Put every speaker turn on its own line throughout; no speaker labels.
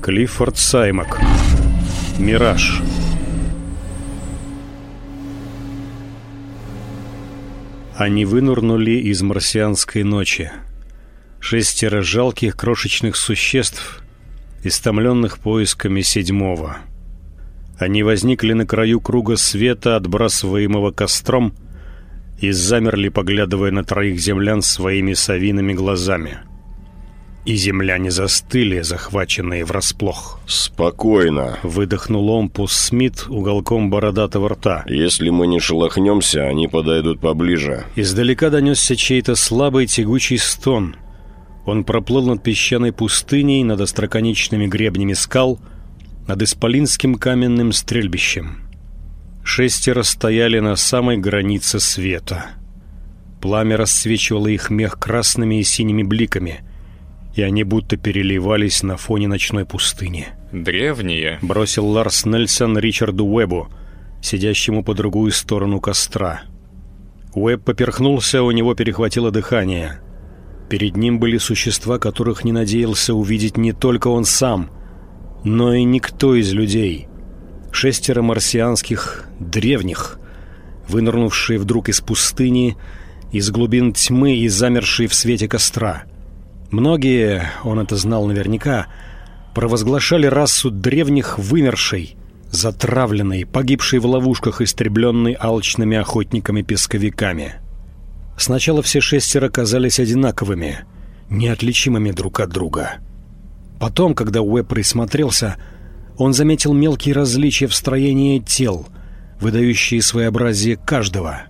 Клиффорд Саймак. Мираж. Они вынырнули из марсианской ночи. 6 жалких крошечных существ, истомленных поисками 7-го. Они возникли на краю круга света, отбрасываемого костром, и замерли, поглядывая на 3 землян своими совиными глазами. И земляне застыли, захваченные врасплох.
«Спокойно», —
выдохнул Омпус Смит уголком бородатого рта.
«Если мы не шелохнемся, они подойдут поближе».
Издалека донесся чей-то слабый тягучий стон. Он проплыл над песчаной пустыней, над остроконечными гребнями скал, над исполинским каменным стрельбищем. 6 стояли на самой границе света. Пламя расцвечивало их мех красными и синими бликами, и они будто переливались на фоне ночной пустыни.
«Древние», —
бросил Ларс Нельсон Ричарду Уэббу, сидящему по другую сторону костра. Уэбб поперхнулся, у него перехватило дыхание. Перед ним были существа, которых не надеялся увидеть не только он сам, но и никто из людей. 6 марсианских древних, вынырнувшие вдруг из пустыни, из глубин тьмы и замершие в свете костра. Многие, он это знал наверняка, провозглашали расу древних вымершей, затравленной, погибшей в ловушках, истребленной алчными охотниками-песковиками. Сначала все 6 казались одинаковыми, неотличимыми друг от друга. Потом, когда Уэбб присмотрелся, он заметил мелкие различия в строении тел, выдающие своеобразие каждого.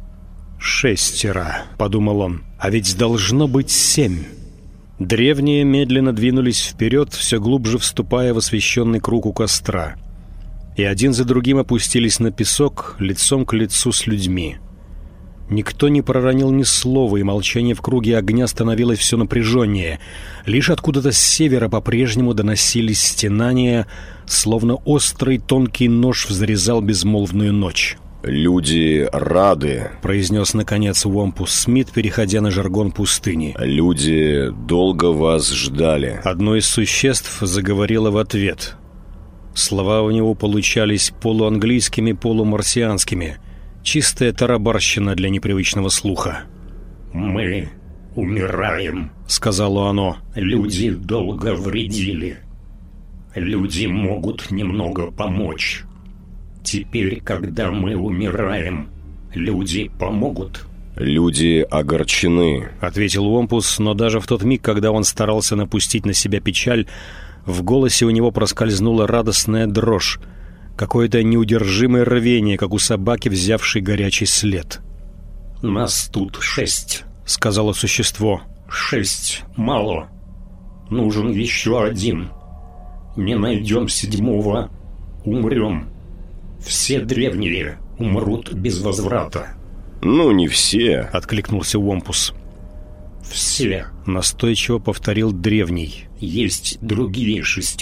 6, подумал он, а ведь должно быть 7. Древние медленно двинулись вперед, все глубже вступая в освещенный круг у костра, и один за другим опустились на песок лицом к лицу с людьми. Никто не проронил ни слова, и молчание в круге огня становилось все напряженнее. Лишь откуда-то с севера по-прежнему доносились стенания, словно острый тонкий нож взрезал безмолвную ночь.
«Люди рады», —
произнес наконец Уомпус Смит, переходя на жаргон пустыни.
«Люди долго вас ждали».
Одно из существ заговорило в ответ. Слова у него получались полуанглийскими, полумарсианскими. Чистая тарабарщина для непривычного слуха.
«Мы умираем», —
сказало оно.
«Люди долго вредили. Люди могут немного помочь. Теперь, когда мы умираем, люди помогут».
«Люди огорчены»,
— ответил Уомпус, но даже в тот миг, когда он старался напустить на себя печаль, в голосе у него проскользнула радостная дрожь, какое-то неудержимое рвение, как у собаки, взявшей горячий след.
«Нас тут 6,
— сказало существо.
6 мало. Нужен еще 1. Не найдем 7-го, умрем. Все древние умрут без возврата».
«Ну, не все»,
— откликнулся Уомпус.
«Все»,
— настойчиво повторил древний.
«Есть другие 6.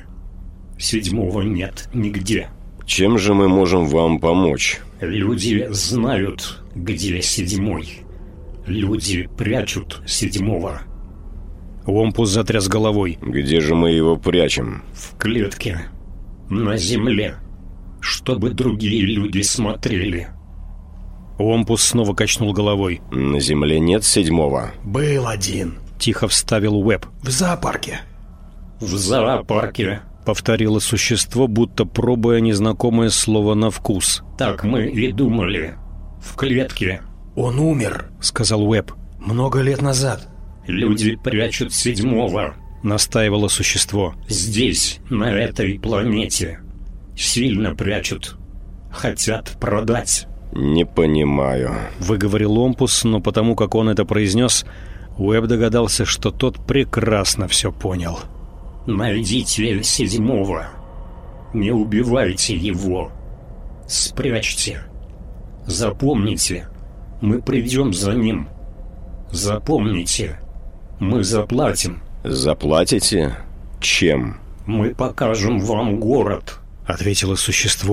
7-го нет нигде».
«Чем же мы можем вам помочь?»
«Люди знают, где 7-й. Люди прячут 7-го».
Уомпус затряс головой.
«Где же мы его прячем?»
«В клетке. На земле. Чтобы другие люди смотрели».
Уомпус снова качнул головой.
«На земле нет 7-го?»
«Был один»,
— тихо вставил Уэбб.
«В зоопарке».
«В зоопарке»,
— повторило существо, будто пробуя незнакомое слово на вкус.
«Так мы и думали. В клетке».
«Он умер», — сказал Уэбб. «Много лет назад».
«Люди прячут 7-го»,
— настаивало существо.
«Здесь, на этой планете. Сильно прячут. Хотят продать».
«Не понимаю»,
— выговорил Омпус, но потому как он это произнес, Уэбб догадался, что тот прекрасно все понял.
«Найдите 7-го. Не убивайте его. Спрячьте. Запомните, мы придем за ним. Запомните, мы заплатим».
«Заплатите? Чем?»
«Мы покажем вам город»,
— ответило существо.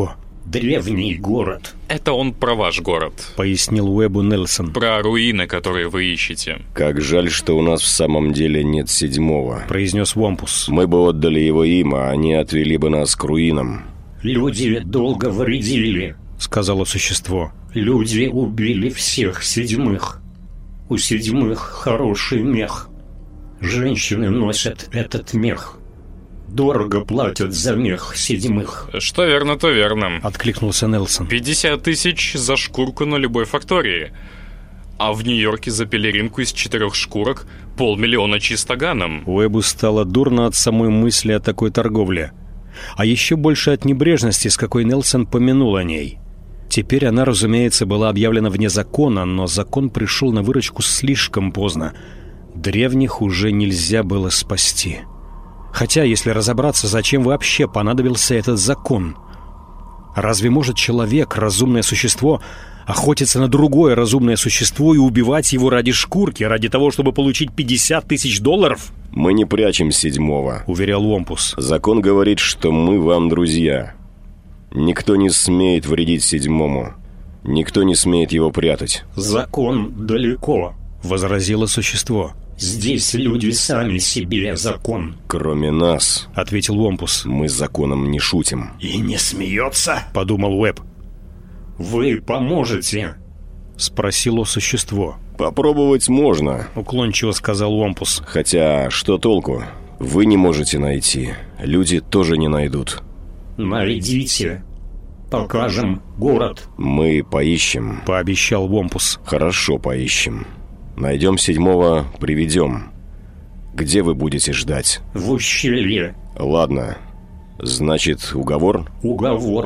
Древний город.
Это он про ваш город.
Пояснил Уэбу Нельсон.
Про руины, которые вы ищете.
Как жаль, что у нас в самом деле нет 7-го.
Произнес Уомпус.
Мы бы отдали его им, а они отвели бы нас к руинам.
Люди долго вредили.
Сказало существо.
Люди убили всех 7-х. У 7-х хороший мех. Женщины носят этот мех. Дорого платят за мех 7-х.
Что верно, то верно.
Откликнулся Нельсон.
50 тысяч за шкурку на любой фактории. А в Нью-Йорке за пелеринку из 4 шкурок 500 000 чистоганом.
Уэбу стало дурно от самой мысли о такой торговле. А еще больше от небрежности, с какой Нельсон помянул о ней. Теперь она, разумеется, была объявлена вне закона, но закон пришел на выручку слишком поздно. Древних уже нельзя было спасти. Хотя, если разобраться, зачем вообще понадобился этот закон? Разве может человек, разумное существо, охотиться на другое разумное существо и убивать его ради шкурки, ради того, чтобы получить $50 000?
Мы не прячем 7-го,
уверял Уомпус.
Закон говорит, что мы вам друзья. Никто не смеет вредить 7-му. Никто не смеет его прятать.
Закон далеко,
возразило существо.
Здесь люди сами себе закон.
Кроме нас,
ответил Уомпус.
Мы с законом не шутим.
И не смеется,
подумал Уэб.
Вы поможете?
Спросило существо.
Попробовать можно,
уклончиво сказал Уомпус.
Хотя, что толку? Вы не можете найти. Люди тоже не найдут.
Найдите. Покажем город.
Мы поищем,
пообещал Уомпус.
Хорошо, поищем. Найдем 7-го, приведем. Где вы будете ждать?
В ущелье.
Ладно. Значит, уговор?
Уговор.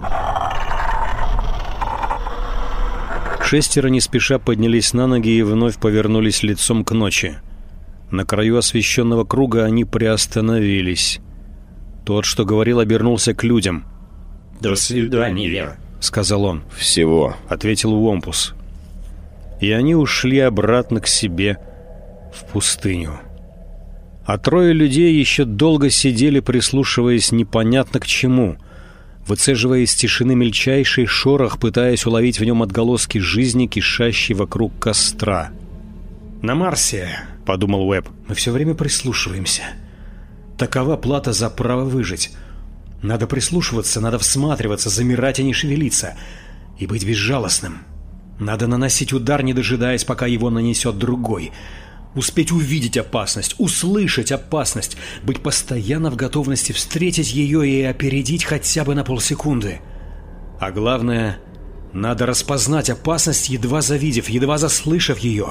6 не спеша поднялись на ноги и вновь повернулись лицом к ночи. На краю освещенного круга они приостановились. Тот, что говорил, обернулся к людям.
«До свидания»,
— сказал он.
«Всего»,
— ответил Уомпус. И они ушли обратно к себе в пустыню. А 3 людей еще долго сидели, прислушиваясь непонятно к чему, выцеживая из тишины мельчайший шорох, пытаясь уловить в нем отголоски жизни, кишащей вокруг костра.
«На Марсе, — подумал Уэб, — мы все время прислушиваемся. Такова плата за право выжить. Надо прислушиваться, надо всматриваться, замирать и не шевелиться, и быть безжалостным. Надо наносить удар, не дожидаясь, пока его нанесет другой. Успеть увидеть опасность, услышать опасность, быть постоянно в готовности встретить ее и опередить хотя бы на полсекунды. А главное, надо распознать опасность, едва завидев, едва заслышав ее».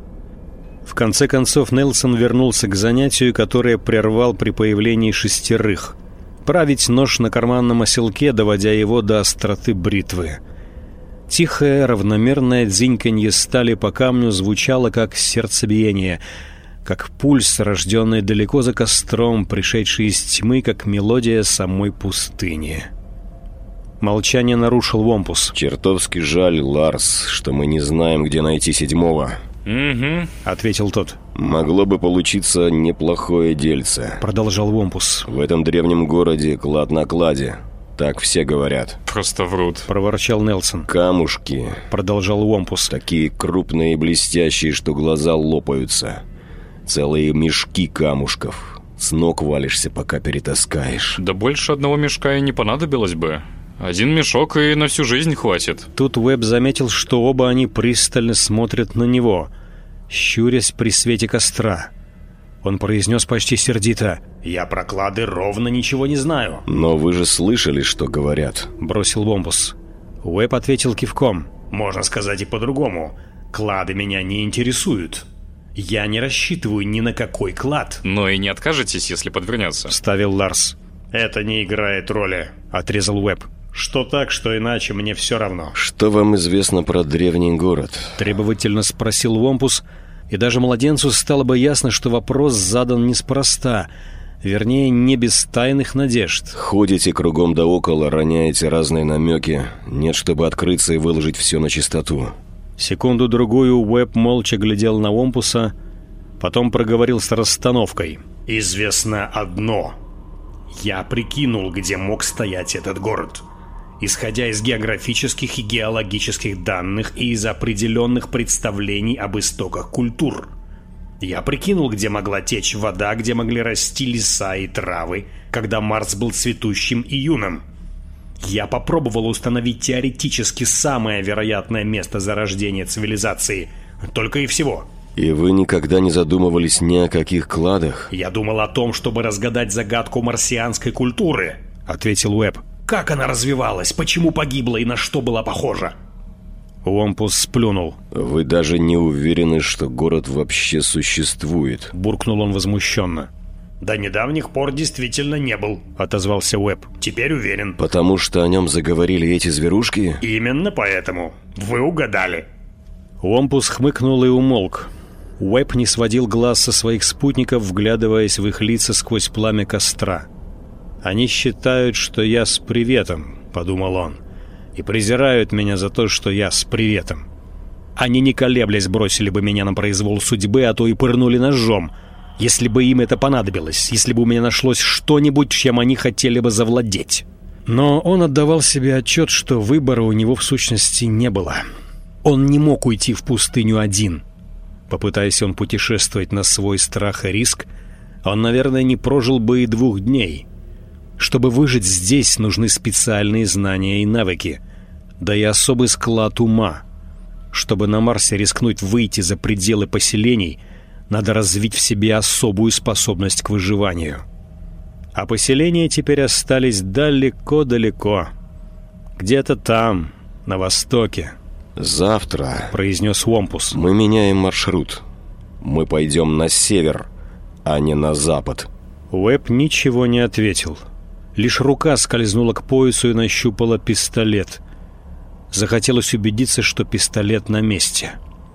В конце концов Нельсон вернулся к занятию, которое прервал при появлении 6. Править нож на карманном оселке, доводя его до остроты бритвы. Тихое, равномерное дзиньканье стали по камню звучало как сердцебиение, как пульс, рожденный далеко за костром, пришедший из тьмы, как мелодия самой пустыни. Молчание нарушил Уомпус.
«Чертовски жаль, Ларс, что мы не знаем, где найти 7-го».
«Угу»,
— ответил тот.
«Могло бы получиться неплохое дельце», —
продолжал Уомпус.
«В этом древнем городе клад на кладе. Так все говорят».
«Просто врут», —
проворчал Нельсон.
«Камушки»,
— продолжал Уомпус.
«Такие крупные и блестящие, что глаза лопаются. Целые мешки камушков. С ног валишься, пока перетаскаешь».
«Да больше 1 мешка и не понадобилось бы. 1 мешок и на всю жизнь хватит».
Тут Уэб заметил, что оба они пристально смотрят на него, щурясь при свете костра. Он произнес почти сердито:
«Я про клады ровно ничего не знаю».
«Но вы же слышали, что говорят», —
бросил Уомпус. Уэб ответил кивком.
«Можно сказать и по-другому. Клады меня не интересуют. Я не рассчитываю ни на какой клад».
«Но и не откажетесь, если подвернется», —
вставил Ларс.
«Это не играет роли», —
отрезал Уэб.
«Что так, что иначе, мне все равно».
«Что вам известно про древний город?»
— требовательно спросил Уомпус, и даже младенцу стало бы ясно, что вопрос задан неспроста, вернее, не без тайных надежд.
«Ходите кругом да около, роняете разные намеки. Нет, чтобы открыться и выложить все на чистоту».
Секунду-другую Уэб молча глядел на Уомпуса, потом проговорил с расстановкой:
«Известно одно. Я прикинул, где мог стоять этот город. исходя из географических и геологических данных и из определенных представлений об истоках культур. Я прикинул, где могла течь вода, где могли расти леса и травы, когда Марс был цветущим и юным. Я попробовал установить теоретически самое вероятное место зарождения цивилизации. Только и всего.
И вы никогда не задумывались ни о каких кладах?
Я думал о том, чтобы разгадать загадку марсианской культуры, ответил Уэбб. Как она развивалась, почему погибла и на что была похожа?
Уомпус сплюнул.
Вы даже не уверены, что город вообще существует?
Буркнул он возмущенно.
До недавних пор действительно не был,
отозвался Уэбб.
Теперь уверен.
Потому что о нем заговорили эти зверушки?
Именно поэтому. Вы угадали.
Уомпус хмыкнул и умолк. Уэбб не сводил глаз со своих спутников, вглядываясь в их лица сквозь пламя костра. «Они считают, что я с приветом», — подумал он, — «и презирают меня за то, что я с приветом. Они, не колеблясь, бросили бы меня на произвол судьбы, а то и пырнули ножом, если бы им это понадобилось, если бы у меня нашлось что-нибудь, чем они хотели бы завладеть». Но он отдавал себе отчет, что выбора у него в сущности не было. Он не мог уйти в пустыню один. Попытаясь он путешествовать на свой страх и риск, он, наверное, не прожил бы и 2 дней. Чтобы выжить здесь, нужны специальные знания и навыки, да и особый склад ума. Чтобы на Марсе рискнуть выйти за пределы поселений, надо развить в себе особую способность к выживанию. А поселения теперь остались далеко-далеко. Где-то там, на востоке.
«Завтра», —
произнес Уомпус, —
«мы меняем маршрут. Мы пойдем на север, а не на запад».
Уэбб ничего не ответил. Лишь рука скользнула к поясу и нащупала пистолет. Захотелось убедиться, что пистолет на месте.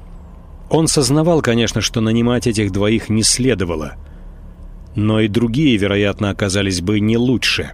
Он сознавал, конечно, что нанимать этих двоих не следовало. Но и другие, вероятно, оказались бы не лучше.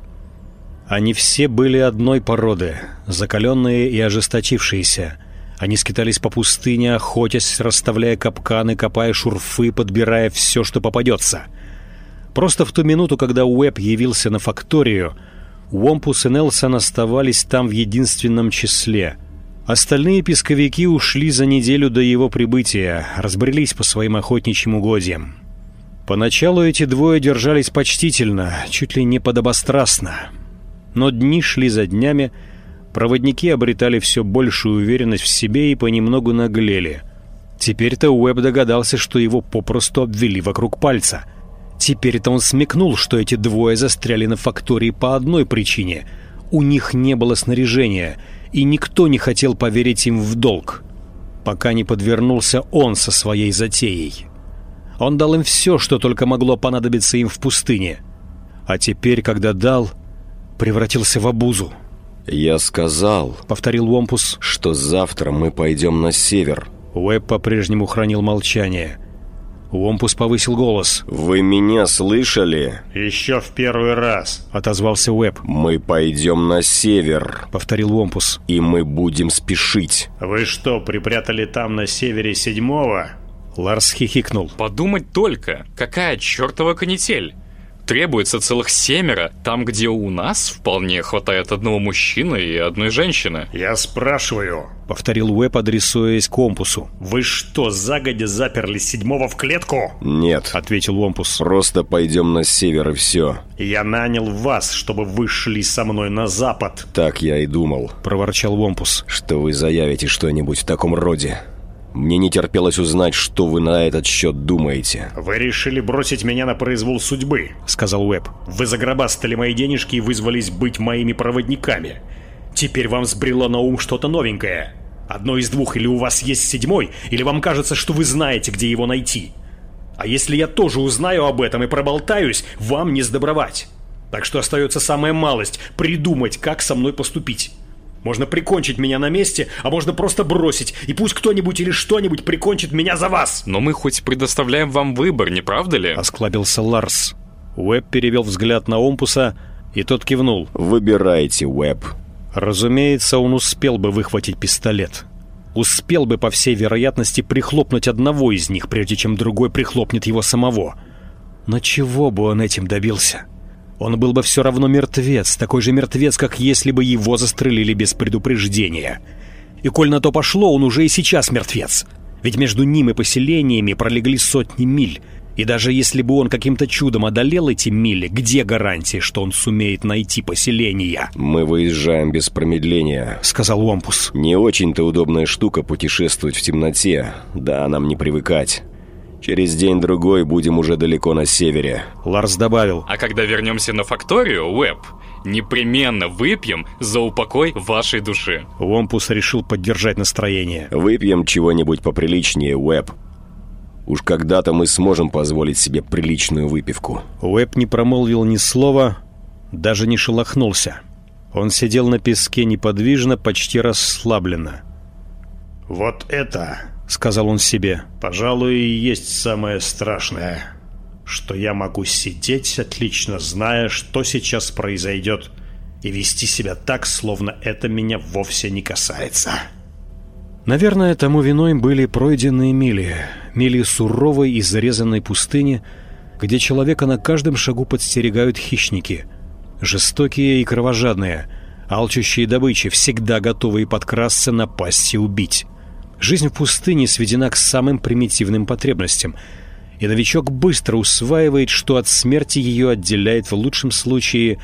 Они все были одной породы, закаленные и ожесточившиеся. Они скитались по пустыне, охотясь, расставляя капканы, копая шурфы, подбирая все, что попадется. Просто в ту минуту, когда Уэбб явился на факторию, Уомпус и Нелсон оставались там в единственном числе. Остальные песковики ушли за неделю до его прибытия, разбрелись по своим охотничьим угодьям. Поначалу эти двое держались почтительно, чуть ли не подобострастно. Но дни шли за днями, проводники обретали все большую уверенность в себе и понемногу наглели. Теперь-то Уэбб догадался, что его попросту обвели вокруг пальца. Теперь-то он смекнул, что эти двое застряли на фактории по одной причине. У них не было снаряжения, и никто не хотел поверить им в долг, пока не подвернулся он со своей затеей. Он дал им все, что только могло понадобиться им в пустыне. А теперь, когда дал, превратился в обузу.
«Я сказал», — повторил Уомпус, — «что завтра мы пойдем на север».
Уэбб по-прежнему хранил молчание. Уомпус повысил голос.
«Вы меня слышали?»
«Еще в первый раз»,
— отозвался Уэбб.
«Мы пойдем на север», —
повторил Уомпус.
«И мы будем спешить».
«Вы что, припрятали там на севере 7-го?»
Ларс хихикнул.
«Подумать только, какая чертова канитель! Требуется целых 7, там, где у нас вполне хватает одного мужчины и одной женщины».
«Я спрашиваю»,
— повторил Уэбб, адресуясь к Уомпусу.
«Вы что, загодя заперли 7-го в клетку?»
«Нет», —
ответил Уомпус.
«Просто пойдем на север и все».
«Я нанял вас, чтобы вы шли со мной на запад».
«Так я и думал»,
— проворчал Уомпус,
«что вы заявите что-нибудь в таком роде. Мне не терпелось узнать, что вы на этот счет думаете».
«Вы решили бросить меня на произвол судьбы», — сказал Уэбб. «Вы загробастали мои денежки и вызвались быть моими проводниками. Теперь вам сбрело на ум что-то новенькое. Одно из двух: или у вас есть 7-й, или вам кажется, что вы знаете, где его найти. А если я тоже узнаю об этом и проболтаюсь, вам не сдобровать. Так что остается самая малость — придумать, как со мной поступить. Можно прикончить меня на месте, а можно просто бросить, и пусть кто-нибудь или что-нибудь прикончит меня за вас».
«Но мы хоть предоставляем вам выбор, не правда ли?» —
осклабился Ларс. Уэбб перевел взгляд на Уомпуса, и тот кивнул.
«Выбирайте, Уэбб».
Разумеется, он успел бы выхватить пистолет. Успел бы, по всей вероятности, прихлопнуть одного из них, прежде чем другой прихлопнет его самого. Но чего бы он этим добился?
он был бы все равно мертвец, такой же мертвец, как если бы его застрелили без предупреждения. И коль на то пошло, он уже и сейчас мертвец. Ведь между ним и поселениями пролегли сотни миль. И даже если бы он каким-то чудом одолел эти мили, где гарантия, что он сумеет найти поселение?
«Мы выезжаем без промедления», —
сказал Уомпус.
«Не очень-то удобная штука путешествовать в темноте. Да, нам не привыкать. Через день-другой будем уже далеко на севере».
Ларс добавил:
«А когда вернемся на факторию, Уэбб, непременно выпьем за упокой вашей души».
Уомпус решил поддержать настроение.
«Выпьем чего-нибудь поприличнее, Уэбб. Уж когда-то мы сможем позволить себе приличную выпивку».
Уэбб не промолвил ни слова, даже не шелохнулся. Он сидел на песке неподвижно, почти расслабленно.
«Вот это, — сказал
он себе,
— пожалуй, и есть самое страшное, что я могу сидеть, отлично зная, что сейчас произойдет, и вести себя так, словно это меня вовсе не касается».
Наверное, тому виной были пройденные мили. Мили суровой и зарезанной пустыни, где человека на каждом шагу подстерегают хищники. Жестокие и кровожадные, алчущие добычи, всегда готовые подкрасться, напасть и убить. Жизнь в пустыне сведена к самым примитивным потребностям, и новичок быстро усваивает, что от смерти ее отделяет в лучшем случае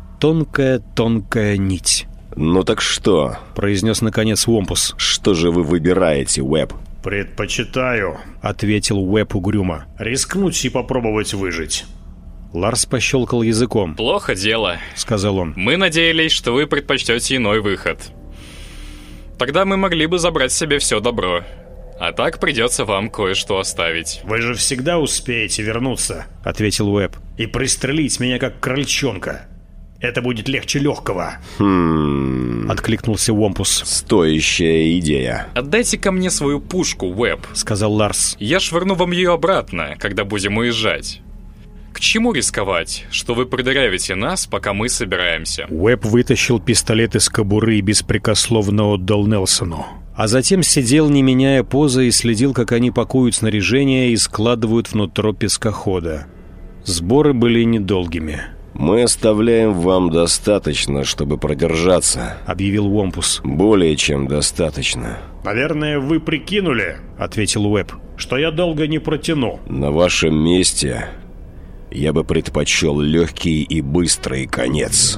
тонкая нить.
«Ну так что?» —
произнес наконец Уомпус.
«Что же вы выбираете, Уэбб?»
«Предпочитаю, —
ответил Уэбб угрюмо,
— рискнуть и попробовать выжить».
Ларс пощелкал языком.
«Плохо дело, —
сказал он.
Мы надеялись, что вы предпочтете иной выход. Тогда мы могли бы забрать себе все добро. А так придется вам кое-что оставить».
«Вы же всегда успеете вернуться, —
ответил Уэбб,
— и пристрелить меня как крольчонка. Это будет легче легкого».
Откликнулся Уомпус.
«Стоящая идея».
«Отдайте-ка мне свою пушку, Уэбб, —
сказал Ларс.
Я швырну вам ее обратно, когда будем уезжать. К чему рисковать, что вы продырявите нас, пока мы собираемся?»
Уэбб вытащил пистолет из кобуры и беспрекословно отдал Нельсону. А затем сидел, не меняя позы, и следил, как они пакуют снаряжение и складывают внутрь пескохода. Сборы были недолгими.
«Мы оставляем вам достаточно, чтобы продержаться»,
— объявил Уомпус.
«Более чем достаточно».
«Наверное, вы прикинули,
— ответил Уэбб,
— что я долго не протяну».
«На вашем месте я бы предпочел легкий и быстрый конец».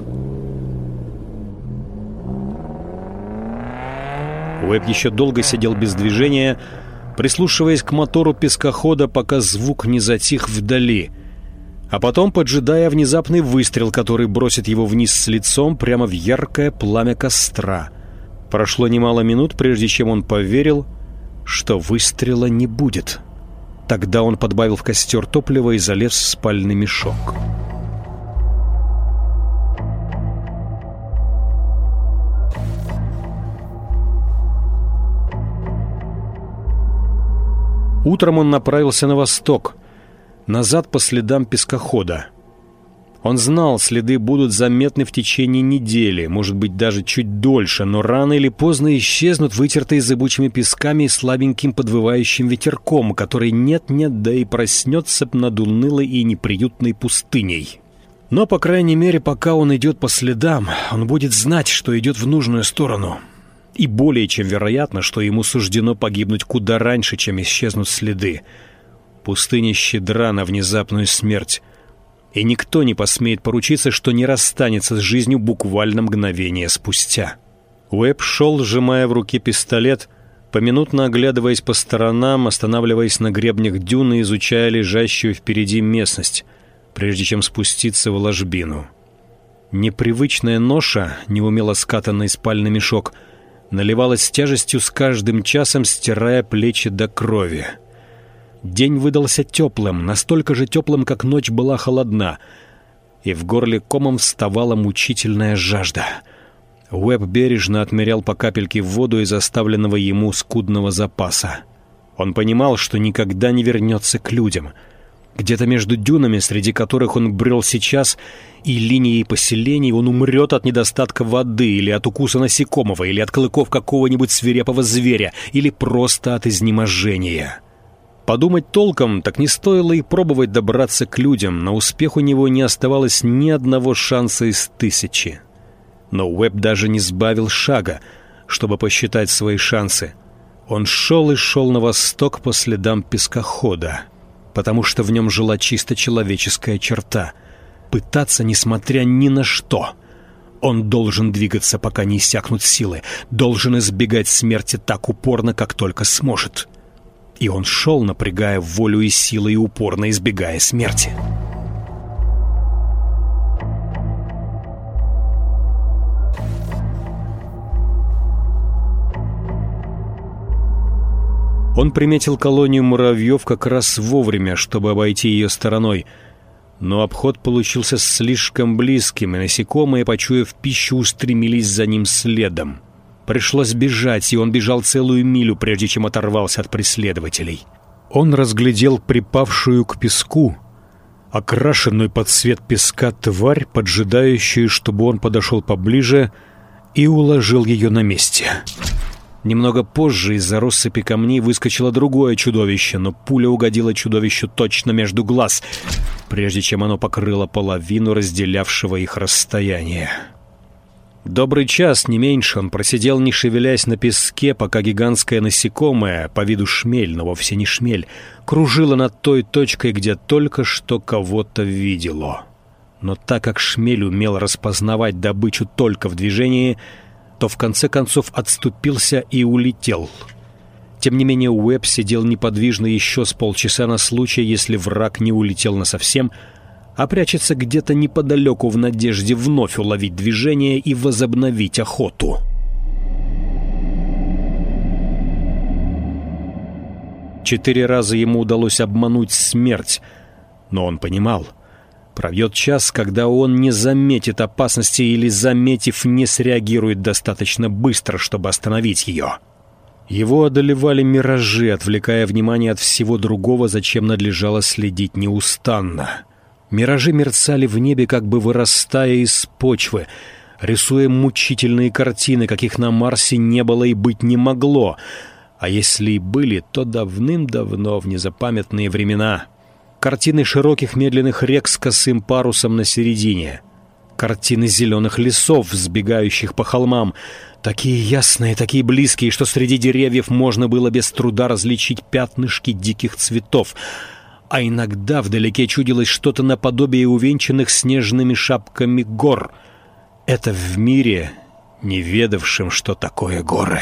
Уэбб еще долго сидел без движения, прислушиваясь к мотору пескохода, пока звук не затих вдали, а потом поджидая внезапный выстрел, который бросит его вниз с лицом прямо в яркое пламя костра. Прошло немало минут, прежде чем он поверил, что выстрела не будет. Тогда он подбавил в костер топлива и залез в спальный мешок. Утром он направился на восток, назад по следам пескохода. Он знал, следы будут заметны в течение недели, может быть, даже чуть дольше, но рано или поздно исчезнут, вытертые зыбучими песками и слабеньким подвывающим ветерком, который нет-нет, да и проснется над унылой и неприютной пустыней. Но, по крайней мере, пока он идет по следам, он будет знать, что идет в нужную сторону. И более чем вероятно, что ему суждено погибнуть куда раньше, чем исчезнут следы. Пустыня щедра на внезапную смерть, и никто не посмеет поручиться, что не расстанется с жизнью буквально мгновение спустя. Уэбб шел, сжимая в руке пистолет, поминутно оглядываясь по сторонам, останавливаясь на гребнях дюны, изучая лежащую впереди местность, прежде чем спуститься в ложбину. Непривычная ноша, неумело скатанный спальный мешок, наливалась тяжестью с каждым часом, стирая плечи до крови. День выдался теплым, настолько же теплым, как ночь была холодна, и в горле комом вставала мучительная жажда. Уэбб бережно отмерял по капельке воду из оставленного ему скудного запаса. Он понимал, что никогда не вернется к людям. Где-то между дюнами, среди которых он брел сейчас, и линией поселений, он умрет от недостатка воды, или от укуса насекомого, или от клыков какого-нибудь свирепого зверя, или просто от изнеможения.
Подумать толком, так не стоило и пробовать добраться к людям. На успех у него не оставалось ни одного шанса из 1000. Но Уэбб даже не сбавил шага, чтобы посчитать свои шансы. Он шел и шел на восток по следам пескохода, потому что в нем жила чисто человеческая черта — пытаться, несмотря ни на что. Он должен двигаться, пока не иссякнут силы, должен избегать смерти так упорно, как только сможет. И он шел, напрягая волю и силы, и упорно избегая смерти. Он приметил колонию муравьев как раз вовремя, чтобы обойти ее стороной. Но обход получился слишком близким, и насекомые, почуяв пищу, устремились за ним следом. Пришлось бежать, и он бежал целую милю, прежде чем оторвался от преследователей. Он разглядел припавшую к песку, окрашенную под цвет песка тварь, поджидающую, чтобы он подошел поближе, и уложил ее на месте. Немного позже из-за россыпи камней выскочило другое чудовище, но пуля угодила чудовищу точно между глаз, прежде чем оно покрыло половину разделявшего их расстояния. Добрый час, не меньше, он просидел, не шевелясь на песке, пока гигантское насекомое, по виду шмель, но вовсе не шмель, кружило над той точкой, где только что кого-то видело. Но так как шмель умел распознавать добычу только в движении, то в конце концов отступился и улетел. Тем не менее, Уэбб сидел неподвижно еще с полчаса на случай, если враг не улетел насовсем, а прячется где-то неподалеку в надежде вновь уловить движение и возобновить охоту. Четыре раза ему удалось обмануть смерть, но он понимал, пройдет час, когда он не заметит опасности или, заметив, не среагирует достаточно быстро, чтобы остановить ее. Его одолевали миражи, отвлекая внимание от всего другого, зачем надлежало следить неустанно. Миражи мерцали в небе, как бы вырастая из почвы, рисуя мучительные картины, каких на Марсе не было и быть не могло. А если и были, то давным-давно, в незапамятные времена. Картины широких медленных рек с косым парусом на середине. Картины зеленых лесов, взбегающих по холмам, такие ясные, такие близкие, что среди деревьев можно было без труда различить пятнышки диких цветов. А иногда вдалеке чудилось что-то наподобие увенчанных снежными шапками гор. Это в мире, не ведавшем, что такое горы.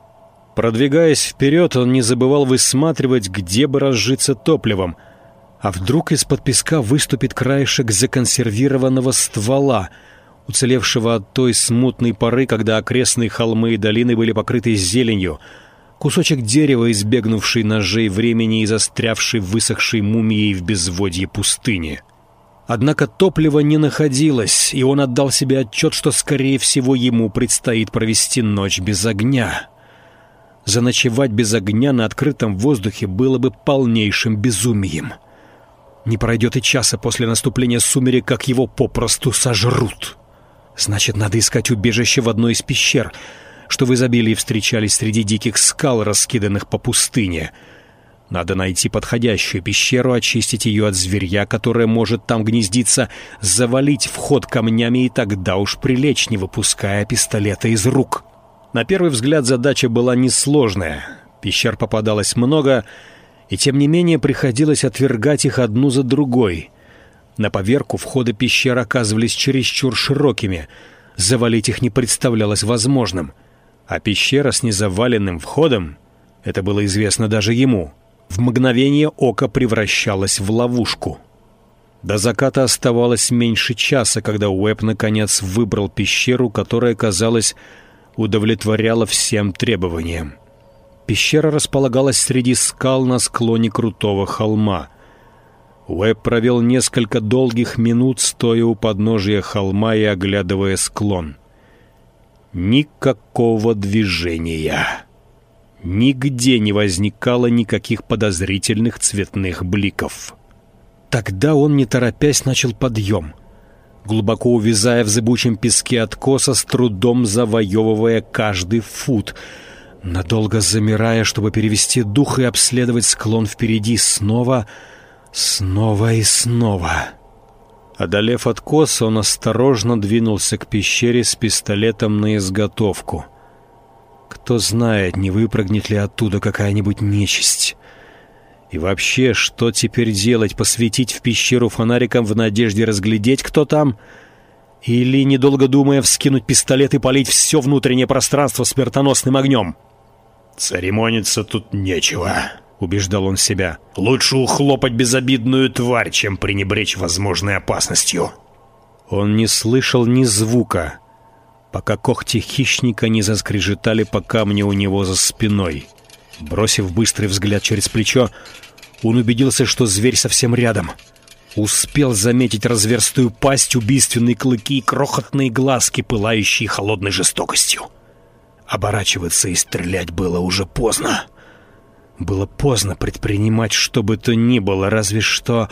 Продвигаясь вперед, он не забывал высматривать, где бы разжиться топливом. А вдруг из-под песка выступит краешек законсервированного ствола, уцелевшего от той смутной поры, когда окрестные холмы и долины были покрыты зеленью, кусочек дерева, избегнувший ножей времени и застрявший высохшей мумией в безводье пустыни. Однако топлива не находилось, и он отдал себе отчет, что, скорее всего, ему предстоит провести ночь без огня. Заночевать без огня на открытом воздухе было бы полнейшим безумием. Не пройдет и часа после наступления сумерек, как его попросту сожрут. Значит, надо искать убежище в одной из пещер, что в изобилии встречались среди диких скал, раскиданных по пустыне. Надо найти подходящую пещеру, очистить ее от зверья, которое может там гнездиться, завалить вход камнями и тогда уж прилечь, не выпуская пистолета из рук. На первый взгляд задача была несложная. Пещер попадалось много, и тем не менее приходилось отвергать их одну за другой. На поверку входы пещер оказывались чересчур широкими, завалить их не представлялось возможным. А пещера с незаваленным входом, это было известно даже ему, в мгновение ока превращалась в ловушку. До заката оставалось меньше часа, когда Уэбб наконец выбрал пещеру, которая, казалось, удовлетворяла всем требованиям. Пещера располагалась среди скал на склоне крутого холма. Уэбб провел несколько долгих минут, стоя у подножия холма и оглядывая склон. Никакого движения. Нигде не возникало никаких подозрительных цветных бликов. Тогда он, не торопясь, начал подъем, глубоко увязая в зыбучем песке откоса, с трудом завоевывая каждый фут.
надолго замирая, чтобы перевести дух и обследовать склон впереди снова и снова. Одолев откос, он осторожно двинулся к пещере с пистолетом на изготовку. Кто знает, не выпрыгнет ли оттуда какая-нибудь нечисть. И вообще, что теперь делать? Посветить в пещеру фонариком в надежде разглядеть, кто там? Или, недолго думая, вскинуть пистолет и полить все внутреннее пространство смертоносным огнем?
«Церемониться тут нечего», — убеждал он себя. «Лучше ухлопать безобидную тварь, чем пренебречь возможной опасностью».
Он не слышал ни звука, пока когти хищника не заскрежетали по камню у него за спиной. Бросив быстрый взгляд через плечо, он убедился, что зверь совсем рядом. Успел заметить разверстую пасть, убийственные клыки и крохотные глазки, пылающие холодной жестокостью. Оборачиваться и стрелять было уже поздно. Было поздно предпринимать что бы то ни было, разве что...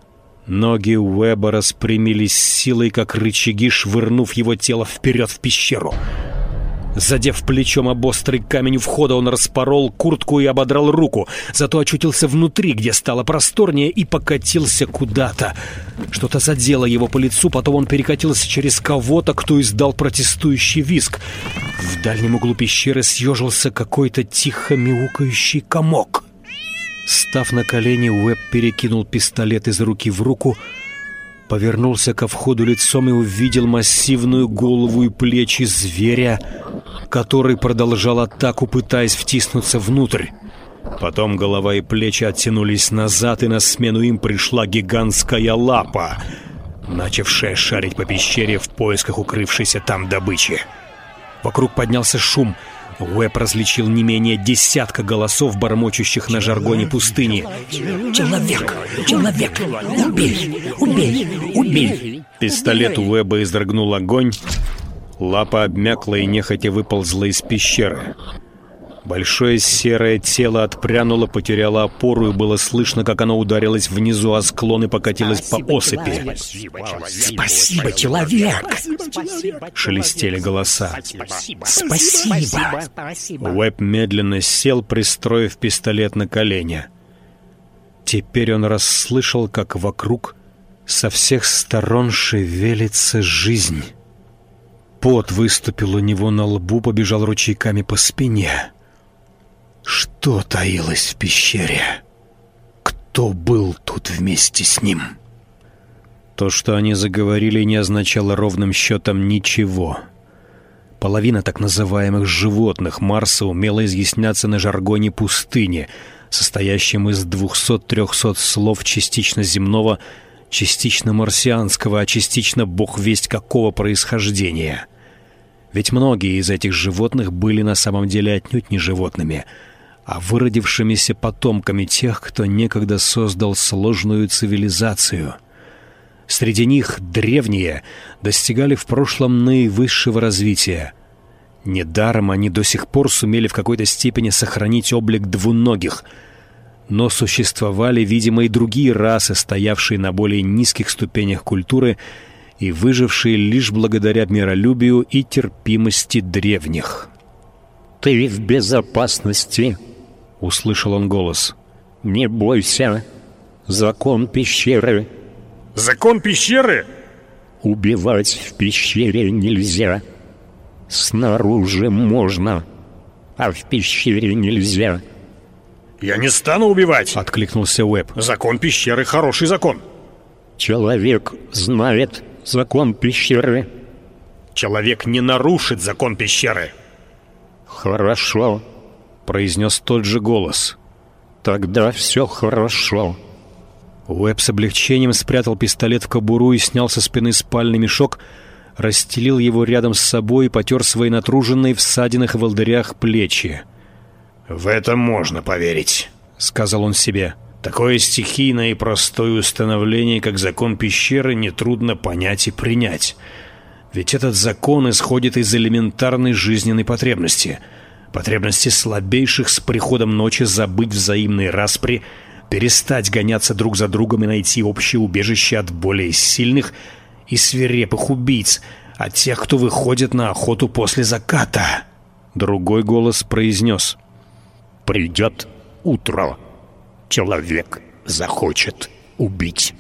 Ноги Уэба распрямились силой, как рычаги, швырнув его тело вперед в пещеру. Задев плечом об острый камень у входа, он распорол куртку и ободрал руку, зато очутился внутри, где стало просторнее, и покатился куда-то. Что-то задело его по лицу, потом он перекатился через кого-то, кто издал протестующий визг. В дальнем углу пещеры съежился какой-то тихо мяукающий комок. Став на колени, Уэб перекинул пистолет из руки в руку, повернулся ко входу лицом и увидел массивную голову и плечи зверя, который продолжал атаку, пытаясь втиснуться внутрь. Потом голова и плечи оттянулись назад, и на смену им пришла гигантская лапа, начавшая шарить по пещере в поисках укрывшейся там добычи. Вокруг поднялся шум. Уэб различил не менее десятка голосов, бормочущих на жаргоне пустыни.
«Человек! Человек! Убей! Убей! Убей!»
Пистолет Уэба изрыгнул огонь. Лапа обмякла и нехотя выползла из пещеры. Большое серое тело отпрянуло, потеряло опору, и было слышно, как оно ударилось внизу о склон и покатилось по осыпи.
«Спасибо, человек!»
Шелестели голоса.
«Спасибо!»
Уэб медленно сел, пристроив пистолет на колени. Теперь он расслышал, как вокруг со всех сторон шевелится жизнь. Пот выступил у него на лбу, побежал ручейками по спине. Что таилось в пещере? Кто был тут вместе с ним? То, что они заговорили, не означало ровным счетом ничего. Половина так называемых животных Марса умела изъясняться на жаргоне пустыни, состоящем из 200-300 слов частично земного, частично марсианского, а частично бог весть какого происхождения. Ведь многие из этих животных были на самом деле отнюдь не животными, а выродившимися потомками тех, кто некогда создал сложную цивилизацию. Среди них древние достигали в прошлом наивысшего развития. Недаром они до сих пор сумели в какой-то степени сохранить облик двуногих. Но существовали, видимо, и другие расы, стоявшие на более низких ступенях культуры и выжившие лишь благодаря миролюбию и терпимости древних.
«Ты в безопасности», — услышал он голос. «Не бойся. Закон пещеры».
«Закон пещеры?»
«Убивать в пещере нельзя. Снаружи можно, а в пещере нельзя».
«Я не стану убивать», —
откликнулся Уэб.
«Закон пещеры — хороший закон».
«Человек знает закон пещеры».
«Человек не нарушит закон пещеры».
«Хорошо», — произнес тот же голос. «Тогда все хорошо».
Уэб с облегчением спрятал пистолет в кобуру и снял со спины спальный мешок, расстелил его рядом с собой и потер свои натруженные в ссадинах и волдырях плечи.
«В это можно поверить», — сказал он себе. «Такое стихийное и простое установление, как закон пещеры, нетрудно понять и принять. Ведь этот закон исходит из элементарной жизненной потребности. Потребности слабейших с приходом ночи забыть взаимные распри, перестать гоняться друг за другом и найти общее убежище от более сильных и свирепых убийц, от тех, кто выходит на охоту после заката». Другой голос произнес:
«Придет утро, человек захочет убить».